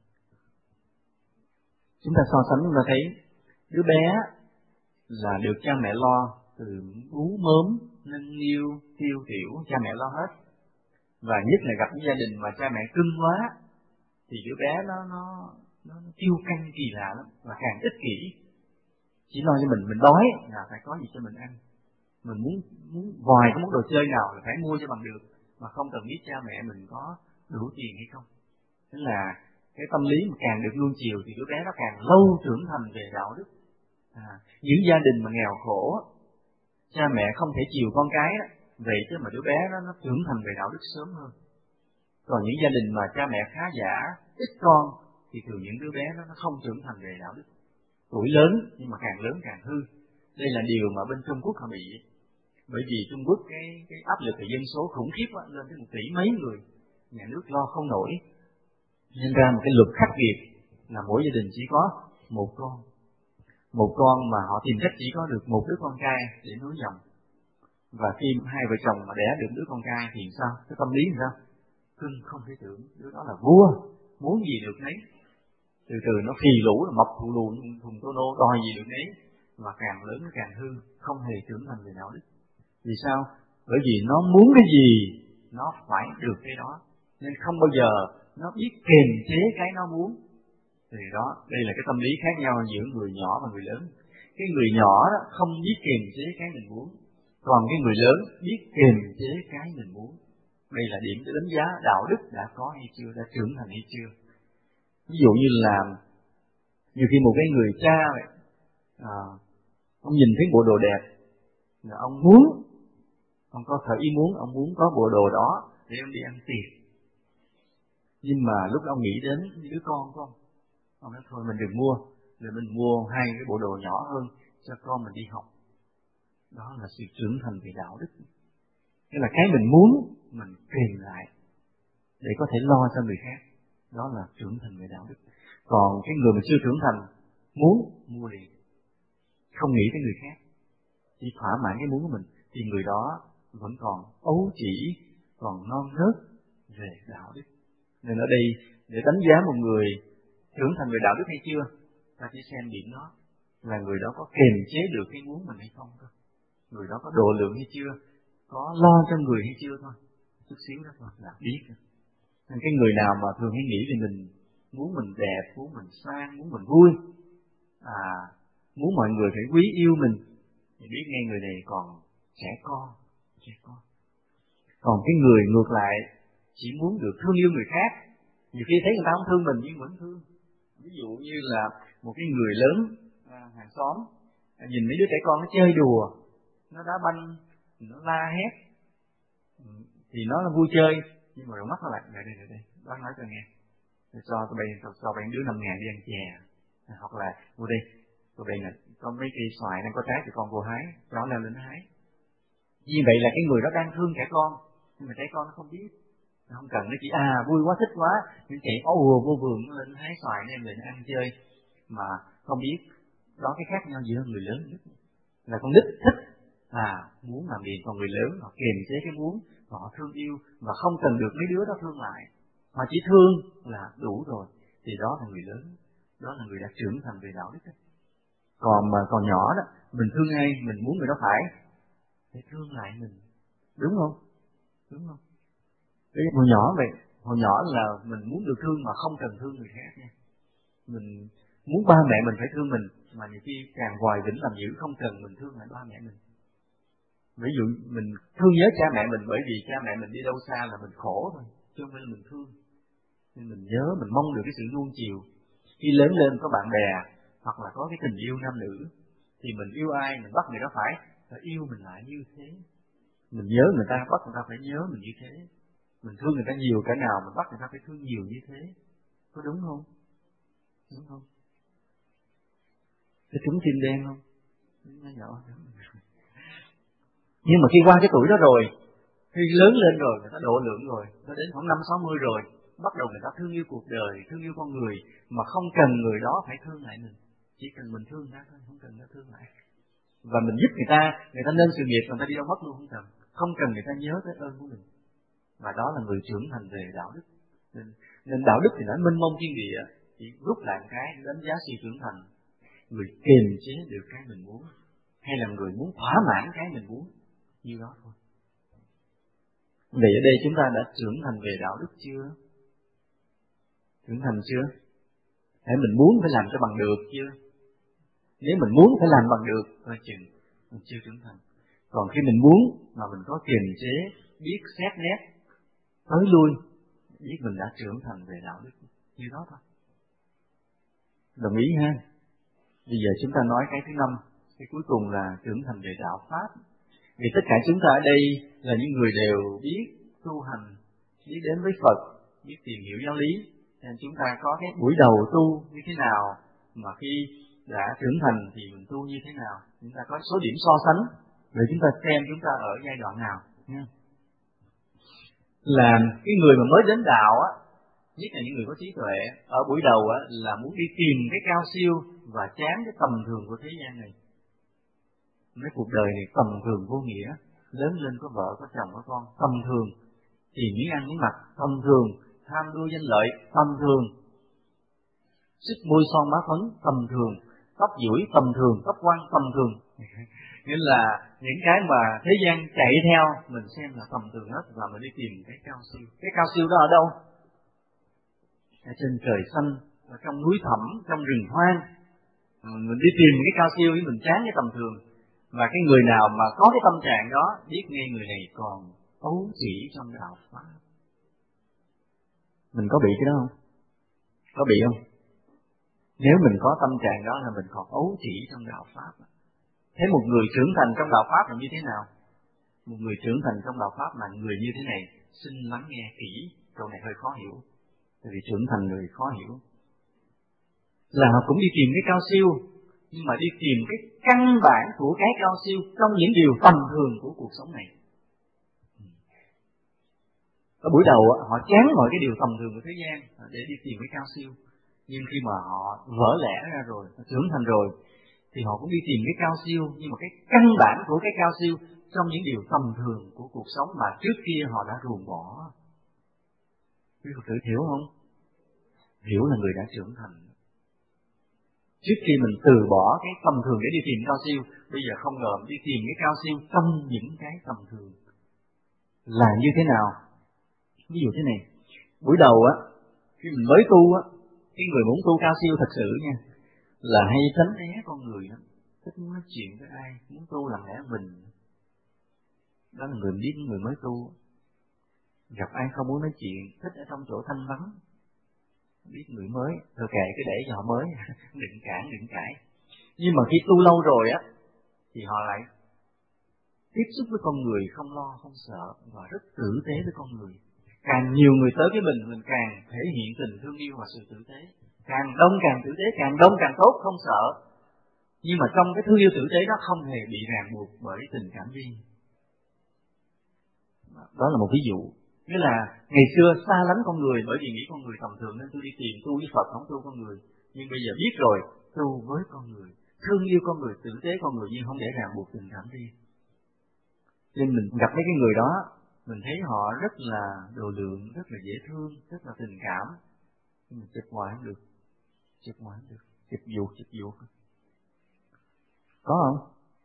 Chúng ta so sánh chúng ta thấy đứa bé là được cha mẹ lo từ bú mớm, nâng niu, tiêu tiểu, cha mẹ lo hết. Và nhất là gặp những gia đình mà cha mẹ cưng quá thì đứa bé nó kiêu căng kỳ lạ lắm và càng ích kỷ. Chỉ lo cho mình đói là phải có gì cho mình ăn. Mình muốn vòi cái món đồ chơi nào là phải mua cho bằng được, mà không cần biết cha mẹ mình có đủ tiền hay không. Tức là cái tâm lý mà càng được nuông chiều thì đứa bé nó càng lâu trưởng thành về đạo đức. Những gia đình mà nghèo khổ, cha mẹ không thể chiều con cái đó, vậy chứ mà đứa bé nó trưởng thành về đạo đức sớm hơn. Còn những gia đình mà cha mẹ khá giả, ít con thì thường những đứa bé nó không trưởng thành về đạo đức. Tuổi lớn nhưng mà càng lớn càng hư. Đây là điều mà bên Trung Quốc họ bị. Bởi vì Trung Quốc cái áp lực về dân số khủng khiếp đó, lên tới 1 tỷ mấy người, nhà nước lo không nổi, nên ra một cái luật khắc nghiệt là mỗi gia đình chỉ có một con mà họ tìm cách chỉ có được một đứa con trai để nối dòng. Và khi hai vợ chồng mà đẻ được đứa con trai thì sao? Cái tâm lý làm sao? Cưng không thể tưởng, đứa đó là vua, muốn gì được nấy. Từ từ nó phì lũ, mập thù lù, thùng tô nô, đòi gì được nấy. Và càng lớn nó càng hư, không hề trưởng thành về đạo đức. Vì sao? Bởi vì nó muốn cái gì, nó phải được cái đó. Nên không bao giờ nó biết kiềm chế cái nó muốn. Thì đó, đây là cái tâm lý khác nhau giữa người nhỏ và người lớn. Cái người nhỏ đó không biết kiềm chế cái mình muốn, còn cái người lớn biết kiềm chế cái mình muốn. Đây là điểm để đánh giá đạo đức đã có hay chưa, đã trưởng thành hay chưa. Ví dụ như là nhiều khi một cái người cha vậy, ông nhìn thấy bộ đồ đẹp là ông muốn, ông có khởi ý muốn, ông muốn có bộ đồ đó để ông đi ăn tiệc. Nhưng mà lúc ông nghĩ đến đứa con của ông nói thôi mình đừng mua, rồi mình mua 2 cái bộ đồ nhỏ hơn cho con mình đi học. Đó là sự trưởng thành về đạo đức. Nghĩa là cái mình muốn mình kìm lại để có thể lo cho người khác. Đó là trưởng thành về đạo đức. Còn cái người mà chưa trưởng thành muốn mua liền, không nghĩ tới người khác, chỉ thỏa mãn cái muốn của mình, thì người đó vẫn còn ấu trĩ, còn non nớt về đạo đức. Nên ở đây để đánh giá một người trưởng thành về đạo đức hay chưa, ta chỉ xem điểm đó là người đó có kiềm chế được cái muốn mình hay không thôi, người đó có độ lượng hay chưa, có lo cho người hay chưa thôi, chút xíu đó thôi là biết. Nên cái người nào mà thường hay nghĩ về mình, muốn mình đẹp, muốn mình sang, muốn mình vui, muốn mọi người phải quý yêu mình, thì biết ngay người này còn trẻ con. Còn cái người ngược lại chỉ muốn được thương yêu người khác, nhiều khi thấy người ta không thương mình nhưng vẫn thương. Ví dụ như là một cái người lớn hàng xóm nhìn mấy đứa trẻ con nó chơi đùa, nó đá banh, nó la hét, thì nó là vui chơi, nhưng mà rồi mắt nó lại đây, bác nói cho nghe, cho bạn đứa 5.000 đi ăn chè, hoặc là vô đây, là có mấy cây xoài đang có trái thì con vô hái, cho nó leo lên hái. Như vậy là cái người đó đang thương trẻ con, nhưng mà trẻ con nó không biết, nó không cần, nó chỉ vui quá, thích quá, những chạy ùa vô vườn nó lên hái xoài đem lên ăn chơi, mà không biết. Đó cái khác nhau giữa người lớn nhất là con nít thích muốn làm gì, còn người lớn họ kiềm chế cái muốn, họ thương yêu và không cần được mấy đứa đó thương lại, họ chỉ thương là đủ rồi. Thì đó là người lớn, đó là người đã trưởng thành về đạo đức. Còn mà còn nhỏ đó, mình thương ai, mình muốn người đó phải thương lại mình, đúng không? Đúng không? Hồi nhỏ vậy, hồi nhỏ là mình muốn được thương mà không cần thương người khác nha. Mình muốn ba mẹ mình phải thương mình, mà nhiều khi càng hoài vĩnh làm dữ không cần mình thương lại ba mẹ mình. Ví dụ mình thương nhớ cha mẹ mình bởi vì cha mẹ mình đi đâu xa là mình khổ thôi, chứ không phải là mình thương. Nên mình nhớ, mình mong được cái sự nuông chiều. Khi lớn lên có bạn bè hoặc là có cái tình yêu nam nữ, thì mình yêu ai mình bắt người đó phải yêu mình lại như thế. Mình nhớ người ta bắt người ta phải nhớ mình như thế. Mình thương người ta nhiều cỡ nào mình bắt người ta phải thương nhiều như thế. Có đúng không? Đúng không? Cái trúng tim đen không? Nó nhỏ. Nhưng mà khi qua cái tuổi đó rồi, khi lớn lên rồi, người ta độ lượng rồi, nó đến khoảng 50-60 rồi, bắt đầu người ta thương yêu cuộc đời, thương yêu con người, mà không cần người đó phải thương lại mình. Chỉ cần mình thương người ta thôi, không cần người ta thương lại. Và mình giúp người ta nên sự nghiệp, người ta đi đâu mất luôn không cần. Không cần người ta nhớ tới ơn của mình. Và đó là người trưởng thành về đạo đức. Nên đạo đức thì nó mênh mông thiên địa, chỉ rút lại một cái đánh giá sự trưởng thành. Người kiềm chế được cái mình muốn, hay là người muốn thỏa mãn cái mình muốn, như đó thôi. Vậy ở đây chúng ta đã trưởng thành về đạo đức chưa? Trưởng thành chưa? Hãy mình muốn phải làm cho bằng được chưa? Nếu mình muốn phải làm bằng được, coi chừng mình chưa trưởng thành. Còn khi mình muốn mà mình có kiềm chế, biết xét nét, tới lui, biết mình đã trưởng thành về đạo đức, như đó thôi. Đồng ý ha? Bây giờ chúng ta nói cái thứ 5, cái cuối cùng là trưởng thành về đạo Pháp. Vì tất cả chúng ta ở đây là những người đều biết tu hành, biết đến với Phật, biết tìm hiểu giáo lý. Nên chúng ta có cái buổi đầu tu như thế nào, mà khi đã trưởng thành thì mình tu như thế nào. Chúng ta có số điểm so sánh để chúng ta xem chúng ta ở giai đoạn nào. Là cái người mà mới đến đạo á, nhất là những người có trí tuệ, ở buổi đầu á là muốn đi tìm cái cao siêu và chán cái tầm thường của thế gian này. Mấy cuộc đời này tầm thường vô nghĩa, lớn lên có vợ có chồng có con, tầm thường, tìm miếng ăn miếng mặc, tầm thường, tham đua danh lợi, tầm thường, sức môi son má phấn, tầm thường, tóc duỗi tầm thường, tóc quăn tầm thường. Nghĩa là những cái mà thế gian chạy theo mình xem là tầm thường hết, và mình đi tìm cái cao siêu. Cái cao siêu đó ở đâu? Ở trên trời xanh, ở trong núi thẳm, trong rừng hoang. Mình đi tìm cái cao siêu, mình chán cái tầm thường. Và cái người nào mà có cái tâm trạng đó, biết ngay người này còn ấu trĩ trong đạo Pháp. Mình có bị cái đó không? Có bị không? Nếu mình có tâm trạng đó là mình còn ấu trĩ trong đạo Pháp. Thế một người trưởng thành trong đạo Pháp là như thế nào? Một người trưởng thành trong đạo Pháp là người như thế này. Xin lắng nghe kỹ, câu này hơi khó hiểu. Tại vì trưởng thành người khó hiểu. Là họ cũng đi tìm cái cao siêu, nhưng mà đi tìm cái căn bản của cái cao siêu trong những điều tầm thường của cuộc sống này. Ở buổi đầu họ chán mọi cái điều tầm thường của thế gian để đi tìm cái cao siêu. Nhưng khi mà họ vỡ lẽ ra rồi, họ trưởng thành rồi, thì họ cũng đi tìm cái cao siêu, nhưng mà cái căn bản của cái cao siêu trong những điều tầm thường của cuộc sống mà trước kia họ đã ruồng bỏ. Quý Phật tử hiểu không? Hiểu là người đã trưởng thành. Trước khi mình từ bỏ cái tầm thường để đi tìm cao siêu, bây giờ không ngờ đi tìm cái cao siêu trong những cái tầm thường. Là như thế nào? Ví dụ thế này, buổi đầu á, khi mình mới tu á, cái người muốn tu cao siêu thật sự nha, là hay tránh né con người lắm, thích nói chuyện với ai, muốn tu làm lẽ mình. Đó là người biết người mới tu, gặp ai không muốn nói chuyện, thích ở trong chỗ thanh vắng. Biết người mới, thôi kệ cứ để cho họ mới, đừng cản, đừng cãi. Nhưng mà khi tu lâu rồi á, thì họ lại tiếp xúc với con người không lo, không sợ, và rất tử tế với con người. Càng nhiều người tới với mình càng thể hiện tình thương yêu và sự tử tế. Càng đông càng tử tế, càng đông càng tốt, không sợ. Nhưng mà trong cái thương yêu tử tế đó không hề bị ràng buộc bởi tình cảm riêng. Đó là một ví dụ. Nghĩa là ngày xưa xa lánh con người bởi vì nghĩ con người tầm thường nên tôi đi tìm tu với Phật, không tu con người. Nhưng bây giờ biết rồi, tu với con người, thương yêu con người, tử tế con người, nhưng không để ràng buộc tình cảm riêng. Nên mình gặp mấy cái người đó, mình thấy họ rất là độ lượng, rất là dễ thương, rất là tình cảm. Nhưng mình chụp ngoài không được, chụp ngoài không được, chụp vuột. Có không?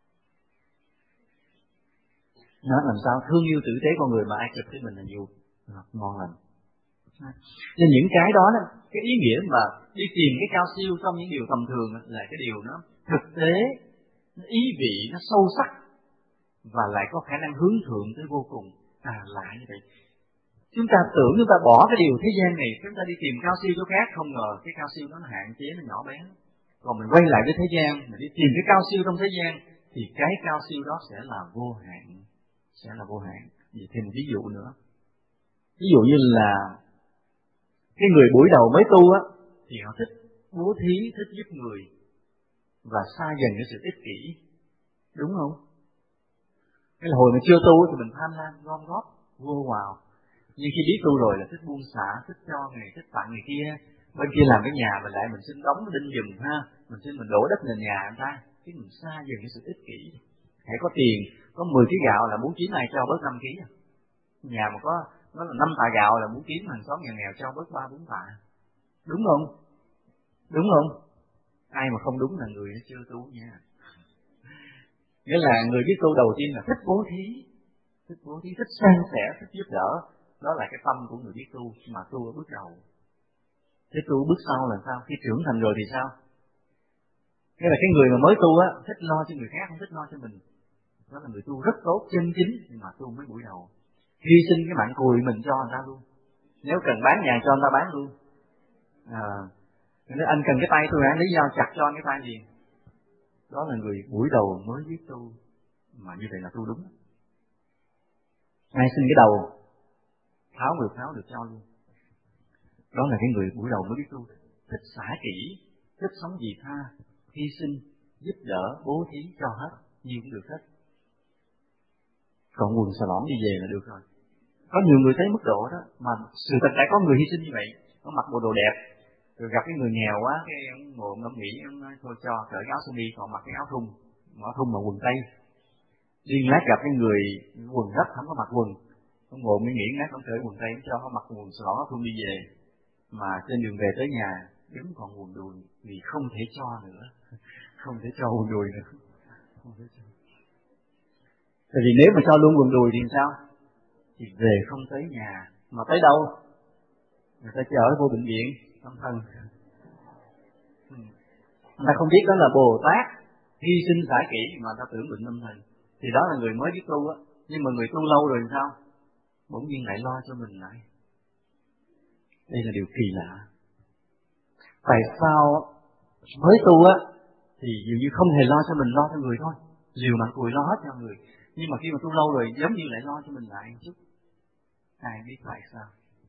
Nó làm sao thương yêu tử tế con người mà ai chụp thấy mình là nhiều ngon lành. Nên những cái đó, cái ý nghĩa mà đi tìm cái cao siêu trong những điều tầm thường là cái điều nó thực tế, nó ý vị, nó sâu sắc và lại có khả năng hướng thượng tới vô cùng. Lại như vậy. Chúng ta tưởng chúng ta bỏ cái điều thế gian này, chúng ta đi tìm cao siêu chỗ khác, không ngờ cái cao siêu nó hạn chế, nó nhỏ bé. Còn mình quay lại với thế gian, mình đi tìm cái cao siêu trong thế gian, thì cái cao siêu đó sẽ là vô hạn. Sẽ là vô hạn. Vậy thêm một ví dụ nữa. Ví dụ như là cái người buổi đầu mới tu á, thì họ thích bố thí, thích giúp người và xa dần cái sự ích kỷ, đúng không? Cái là hồi mà chưa tu thì mình tham lam, gom góp, vô vào. Nhưng khi biết tu rồi là thích buông xả, thích cho người, thích tặng người kia. Bên kia làm cái nhà mình lại mình xin đóng đinh giùm ha, mình xin mình đổ đất nền nhà người ta, chứ mình xa dần cái sự ích kỷ. Hãy có tiền, có 10 kg gạo là muốn kiếm ai cho bớt 5 kg. Nhà mà có nó là 5 tạ gạo là muốn kiếm hàng xóm nghèo cho bớt 3-4 tạ. Đúng không? Đúng không? Ai mà không đúng là người nó chưa tu nha. Nghĩa là người biết tu đầu tiên là thích bố thí, thích san sẻ, thích giúp đỡ. Đó là cái tâm của người biết tu, mà tu ở bước đầu. Thế tu bước sau là sao? Khi trưởng thành rồi thì sao? Nghĩa là cái người mà mới tu á, thích lo cho người khác, không thích lo cho mình. Đó là người tu rất tốt, chân chính, nhưng mà tu mới buổi đầu. Hy sinh cái mạng cùi mình cho người ta luôn. Nếu cần bán nhà cho người ta bán luôn. Nếu anh cần cái tay tôi hãy lý do chặt cho anh cái tay liền. Đó là người buổi đầu mới biết tu. Mà như vậy là tu đúng. Ai xin cái đầu, tháo được cho luôn. Đó là cái người buổi đầu mới biết tu. Thích xả kỹ, thích sống vì tha, hy sinh, giúp đỡ, bố thí cho hết, nhiều cũng được hết. Còn quần xà lõm đi về là được rồi. Có nhiều người thấy mức độ đó, mà sự thật đã có người hy sinh như vậy. Nó mặc bộ đồ đẹp, rồi gặp cái người nghèo quá, cái ông ngồi ông nghĩ ông nói thôi cho cởi áo sơ mi, còn mặc cái áo thun mà quần tây. Điên lát gặp cái người quần rách không có mặc quần, ông ngồi mới nghĩ lát ông cởi quần tây, ông cho ông mặc quần xà lõm áo thun đi về. Mà trên đường về tới nhà đứng còn quần đùi vì không thể cho nữa, không thể cho quần đùi nữa, không thể cho. Tại vì nếu mà cho luôn quần đùi thì sao? Thì về không tới nhà, mà tới đâu? Người ta chở vô bệnh viện tâm thần. Người ta không biết đó là Bồ Tát hy sinh xả kỹ mà ta tưởng bệnh tâm thần. Thì đó là người mới biết tu á. Nhưng mà người tu lâu rồi thì sao? Bỗng nhiên lại lo cho mình lại. Đây là điều kỳ lạ. Tại sao mới tu á thì dường như không hề lo cho mình, lo cho người thôi, liều mạng cùi lo hết cho người. Nhưng mà khi mà tu lâu rồi giống như lại lo cho mình lại một chút. Ai biết tại sao?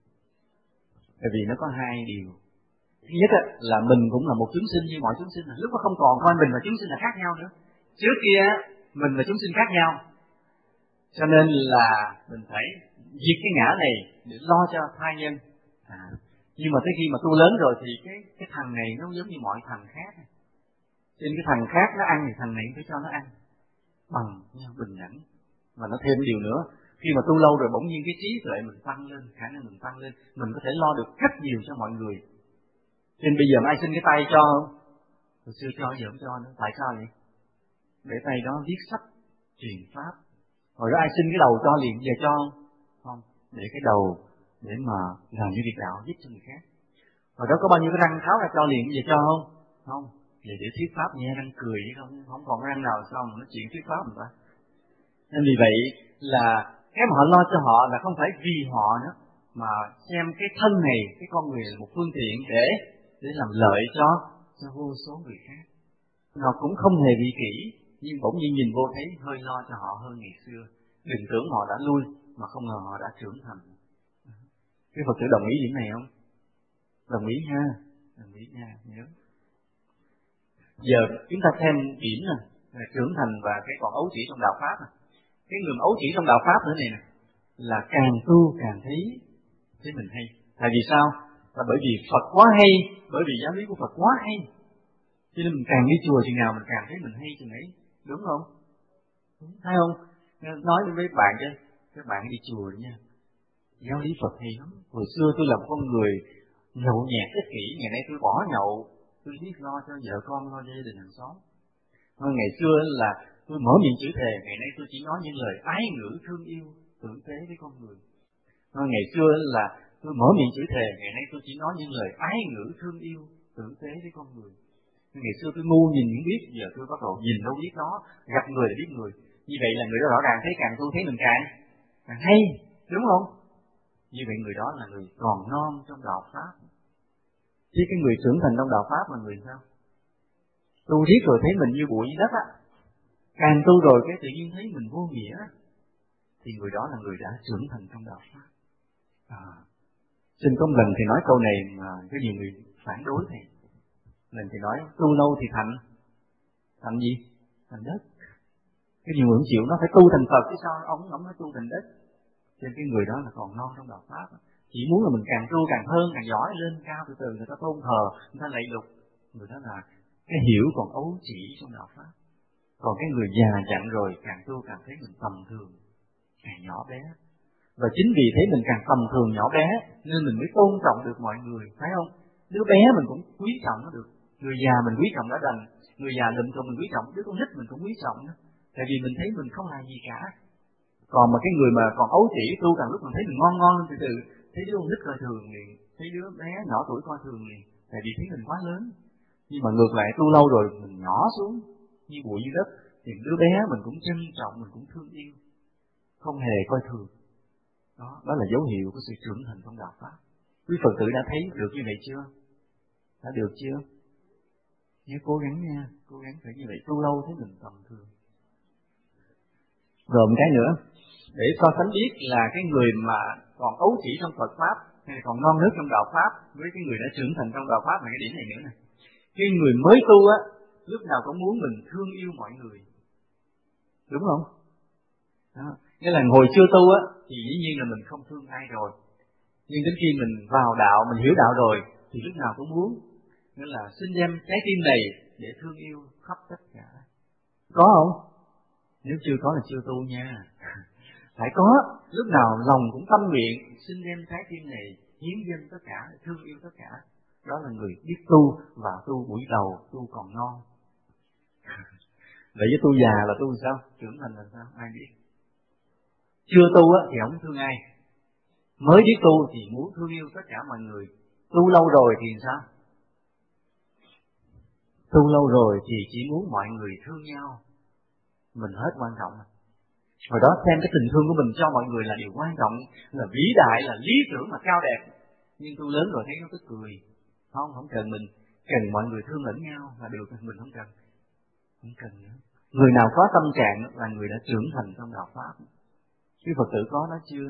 Bởi vì nó có hai điều. Thứ nhất là mình cũng là một chúng sinh như mọi chúng sinh. Lúc nó không còn coi mình và chúng sinh là khác nhau nữa. Trước kia mình và chúng sinh khác nhau, cho nên là mình phải diệt cái ngã này để lo cho thai nhân. Nhưng mà tới khi mà tu lớn rồi thì cái thằng này nó giống như mọi thằng khác. Trên cái thằng khác nó ăn thì thằng này phải cho nó ăn bằng nhau, bình đẳng. Và nó thêm điều nữa, khi mà tu lâu rồi bỗng nhiên cái trí tuệ mình tăng lên, khả năng mình tăng lên, mình có thể lo được rất nhiều cho mọi người. Nên bây giờ ai xin cái tay cho không? Hồi xưa cho, giờ không cho nữa. Tại sao vậy? Để tay đó viết sách truyền pháp. Hồi đó ai xin cái đầu cho liền, giờ cho không? Không, để cái đầu để mà làm như việc đạo giúp cho người khác. Hồi đó có bao nhiêu cái răng tháo ra cho liền, giờ cho không? Không, để thuyết pháp nghe răng cười chứ không còn răng nào sao mà nói chuyện thuyết pháp người ta. Nên vì vậy là cái mà họ lo cho họ là không phải vì họ nữa, mà xem cái thân này, cái con người là một phương tiện để làm lợi cho vô số người khác. Họ cũng không hề vị kỷ, nhưng bỗng nhiên nhìn vô thấy hơi lo cho họ hơn ngày xưa. Đừng tưởng họ đã lui, mà không ngờ họ đã trưởng thành. Cái Phật tử đồng ý điểm này không? Đồng ý nha, nhớ. Giờ chúng ta thêm điểm là trưởng thành và cái còn ấu chỉ trong đạo pháp này. Cái người ấu chỉ trong đạo pháp nữa này nè, là càng tu càng thấy mình hay. Tại vì sao? Là bởi vì Phật quá hay, bởi vì giáo lý của Phật quá hay. Cho nên mình càng đi chùa chừng nào mình càng thấy mình hay chừng ấy, đúng không? Thấy không? Nói với bạn chứ, các bạn đi chùa nha, giáo lý Phật hay lắm. Hồi xưa tôi là một con người nhậu nhẹt ích kỷ, ngày nay tôi bỏ nhậu, tôi biết lo cho vợ con, lo cho gia đình hàng xóm. Nói ngày xưa là tôi mở miệng chữ thề, ngày nay tôi chỉ nói những lời ái ngữ thương yêu tử tế với con người. Nói ngày xưa là tôi mở miệng chữ thề, ngày nay tôi chỉ nói những lời ái ngữ thương yêu tử tế với con người. Ngày xưa tôi ngu nhìn những biết, giờ tôi bắt đầu nhìn đâu biết đó, gặp người là biết người. Như vậy là người đó rõ ràng thấy càng tu thấy mình càng hay, đúng không? Như vậy người đó là người còn non trong đạo Pháp. Chứ cái người trưởng thành trong đạo Pháp là người sao? Tu riết rồi thấy mình như bụi dưới đất á. Càng tu rồi cái tự nhiên thấy mình vô nghĩa, thì người đó là người đã trưởng thành trong đạo Pháp. Xin có một lần thì nói câu này mà có nhiều người phản đối thầy. Lần thì nói tu lâu thì thành gì? Thành đất. Cái nhiều người không chịu, nó phải tu thành Phật chứ sao ông nói tu thành đất. Cho nên cái người đó là còn non trong đạo Pháp. Chỉ muốn là mình càng tu càng hơn, càng giỏi lên cao, từ từ người ta tôn thờ, người ta lạy lục. Người đó là cái hiểu còn ấu chỉ trong đạo Pháp. Còn cái người già dặn rồi càng tu càng thấy mình tầm thường, càng nhỏ bé. Và chính vì thế mình càng tầm thường nhỏ bé nên mình mới tôn trọng được mọi người, phải không? Đứa bé mình cũng quý trọng nó được, người già mình quý trọng đã đành, người già lụm còn mình quý trọng, đứa con nít mình cũng quý trọng nữa. Tại vì mình thấy mình không là gì cả. Còn mà cái người mà còn ấu trĩ tu càng lúc mình thấy mình ngon ngon từ từ, thấy đứa con nít coi thường liền, thấy đứa bé nhỏ tuổi coi thường liền, tại vì thấy mình quá lớn. Nhưng mà ngược lại tu lâu rồi mình nhỏ xuống như bụi dưới đất, thì đứa bé mình cũng trân trọng, mình cũng thương yêu, không hề coi thường. Đó là dấu hiệu của sự trưởng thành trong đạo Pháp. Quý Phật tử đã thấy được như vậy chưa? Đã được chưa? Nhớ cố gắng nha, cố gắng phải như vậy, tu lâu thấy mình tầm thường. Rồi một cái nữa, để so sánh biết là cái người mà còn ấu trĩ trong Phật Pháp hay là còn non nớt trong đạo Pháp với cái người đã trưởng thành trong đạo Pháp là cái điểm này nữa này. Cái người mới tu á, lúc nào cũng muốn mình thương yêu mọi người, đúng không? Đó. Nghĩa là hồi chưa tu á thì dĩ nhiên là mình không thương ai rồi, nhưng đến khi mình vào đạo, mình hiểu đạo rồi thì lúc nào cũng muốn, nghĩa là xin đem trái tim này để thương yêu khắp tất cả. Có không? Nếu chưa có là chưa tu nha. Phải có, lúc nào lòng cũng tâm nguyện xin đem trái tim này hiến dâng tất cả, thương yêu tất cả. Đó là người biết tu và tu buổi đầu, tu còn non. Vậy với tu già là tu sao? Trưởng thành là sao? Ai biết? Chưa tu á thì không thương ai, mới biết tu thì muốn thương yêu tất cả mọi người. Tu lâu rồi thì sao? Tu lâu rồi thì chỉ muốn mọi người thương nhau, mình hết quan trọng. Hồi đó xem cái tình thương của mình cho mọi người là điều quan trọng, là vĩ đại, là lý tưởng, là cao đẹp. Nhưng tu lớn rồi thấy nó tức cười. Không cần mình, cần mọi người thương lẫn nhau là được, mình không cần nữa. Người nào có tâm trạng là người đã trưởng thành trong đạo Pháp. Quý Phật tử có đó chưa?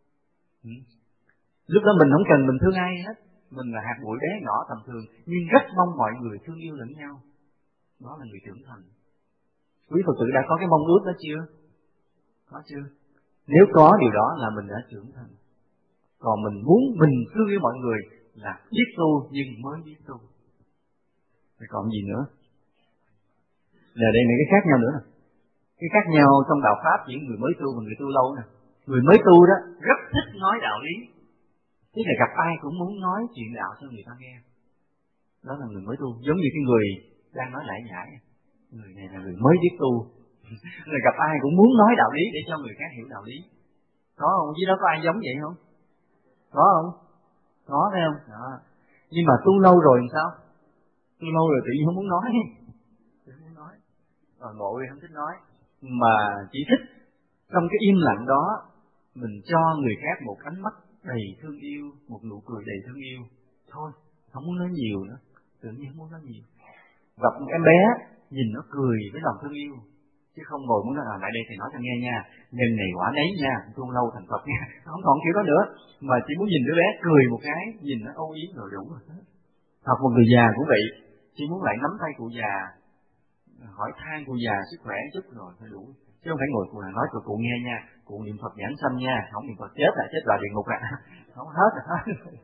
Lúc đó mình không cần mình thương ai hết, mình là hạt bụi bé nhỏ tầm thường, nhưng rất mong mọi người thương yêu lẫn nhau. Đó là người trưởng thành. Quý Phật tử đã có cái mong ước đó chưa? Có chưa? Nếu có điều đó là mình đã trưởng thành. Còn mình muốn mình thương yêu mọi người là biết tu nhưng mới biết tu. Rồi còn gì nữa? Là đây là cái khác nhau nữa nè. Cái khác nhau trong đạo Pháp giữa người mới tu và người tu lâu nè. Người mới tu đó rất thích nói đạo lý, tức là gặp ai cũng muốn nói chuyện đạo cho người ta nghe. Đó là người mới tu. Giống như cái người đang nói lại nhải, người này là người mới biết tu, rồi gặp ai cũng muốn nói đạo lý để cho người khác hiểu đạo lý. Có không? Dưới đó có ai giống vậy không? Có không? Có thấy không? Đó. Nhưng mà tu lâu rồi làm sao? Tu lâu rồi tự nhiên không muốn nói. Không muốn nói. Còn ngộ thì không thích nói, mà chỉ thích trong cái im lặng đó mình cho người khác một ánh mắt đầy thương yêu, một nụ cười đầy thương yêu. Thôi, không muốn nói nhiều nữa, tự nhiên không muốn nói nhiều. Gặp một em bé, nhìn nó cười với lòng thương yêu, chứ không ngồi muốn nói là lại đây thì nói cho nghe nha, nhân này quả nấy nha, tu lâu thành Phật nha, không còn kiểu đó nữa, mà chỉ muốn nhìn đứa bé cười một cái, nhìn nó âu yếm rồi đủ rồi. Hoặc một người già cũng vậy, chỉ muốn lại nắm tay cụ già, hỏi han cụ già sức khỏe chút rồi thôi đủ, chứ không phải ngồi cụ là nói cho cụ nghe nha, cụ niệm Phật giảng sanh nha, không niệm Phật chết là địa ngục à, không hết rồi.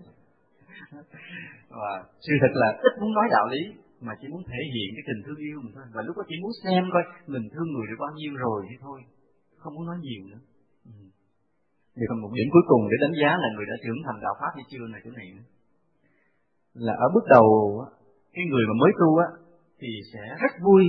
Và sự thật là ít muốn nói đạo lý, mà chỉ muốn thể hiện cái tình thương yêu mình thôi, và lúc đó chỉ muốn xem coi mình thương người được bao nhiêu rồi thế thôi, không muốn nói nhiều nữa. Thì còn một điểm cuối cùng để đánh giá là người đã trưởng thành đạo Pháp hay chưa là chỗ này nữa. Là ở bước đầu cái người mà mới tu á thì sẽ rất vui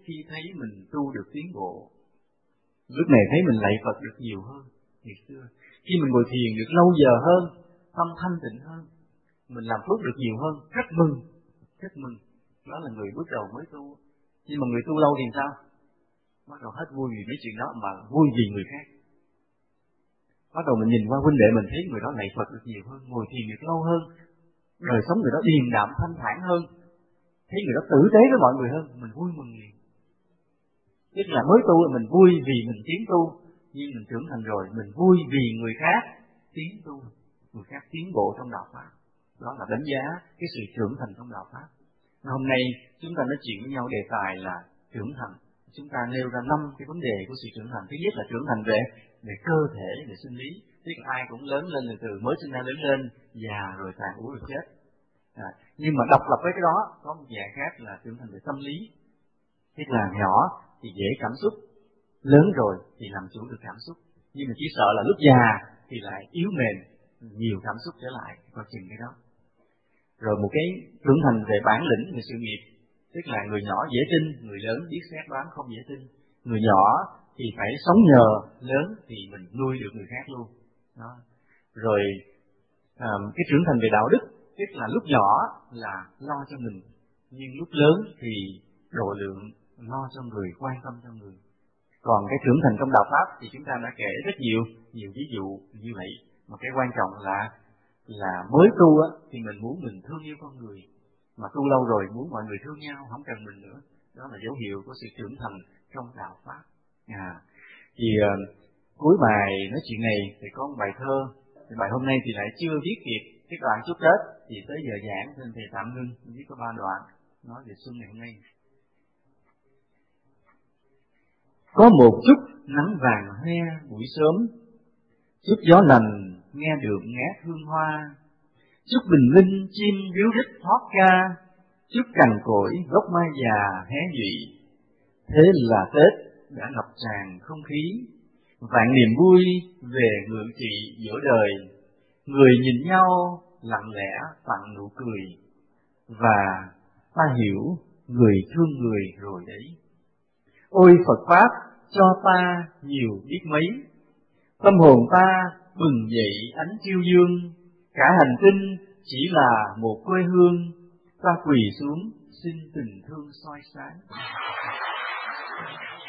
khi thấy mình tu được tiến bộ. Lúc này thấy mình lạy Phật được nhiều hơn ngày xưa. Khi mình ngồi thiền được lâu giờ hơn, tâm thanh tịnh hơn, mình làm phước được nhiều hơn, rất mừng, rất mừng. Đó là người bước đầu mới tu. Nhưng mà người tu lâu thì sao? Bắt đầu hết vui vì mấy chuyện đó mà vui vì người khác. Bắt đầu mình nhìn qua huynh đệ mình thấy người đó lạy Phật được nhiều hơn, ngồi thiền được lâu hơn, đời sống người đó điềm đạm thanh thản hơn, thấy người đó tử tế với mọi người hơn, mình vui mừng liền. Tức là mới tu là mình vui vì mình tiến tu, nhưng mình trưởng thành rồi mình vui vì người khác tiến tu, người khác tiến bộ trong đạo pháp. Đó là đánh giá cái sự trưởng thành trong đạo pháp. Hôm nay chúng ta nói chuyện với nhau đề tài là trưởng thành. Chúng ta nêu ra 5 cái vấn đề của sự trưởng thành. Thứ nhất là trưởng thành về cơ thể, về sinh lý. Tức là ai cũng lớn lên từ mới sinh ra lớn lên, già rồi tàn úa rồi chết. Nhưng mà độc lập với cái đó có một dạng khác là trưởng thành về tâm lý. Tức là nhỏ thì dễ cảm xúc, lớn rồi thì làm chủ được cảm xúc. Nhưng mà chỉ sợ là lúc già thì lại yếu mềm, nhiều cảm xúc trở lại, coi chừng cái đó. Rồi một cái trưởng thành về bản lĩnh, về sự nghiệp. Tức là người nhỏ dễ tin, người lớn biết xét đoán không dễ tin. Người nhỏ thì phải sống nhờ, lớn thì mình nuôi được người khác luôn. Đó. Rồi cái trưởng thành về đạo đức, tức là lúc nhỏ là lo cho mình, nhưng lúc lớn thì độ lượng, lo cho người, quan tâm cho người. Còn cái trưởng thành trong đạo pháp thì chúng ta đã kể rất nhiều ví dụ như vậy. Mà cái quan trọng là mới tu á thì mình muốn mình thương yêu con người, mà tu lâu rồi muốn mọi người thương nhau, không cần mình nữa. Đó là dấu hiệu của sự trưởng thành trong đạo pháp. Thì cuối bài nói chuyện này thì có một bài thơ. Thì bài hôm nay thì lại chưa viết kịp cái đoạn chúc Tết, thì tới giờ giảng nên thầy tạm ngưng, viết có 3 đoạn nói về xuân ngày hôm nay. Có một chút nắng vàng hoe buổi sớm, chút gió lành nghe được ngát hương hoa, chút bình minh chim ríu rít hót ca, chút cành cỗi gốc mai già hé nhụy. Thế là Tết đã ngập tràn không khí, vạn niềm vui về ngự trị giữa đời. Người nhìn nhau lặng lẽ tặng nụ cười, và ta hiểu người thương người rồi đấy. Ôi Phật Pháp cho ta nhiều biết mấy, tâm hồn ta bừng dậy ánh chiêu dương. Cả hành tinh chỉ là một quê hương, ta quỳ xuống xin tình thương soi sáng.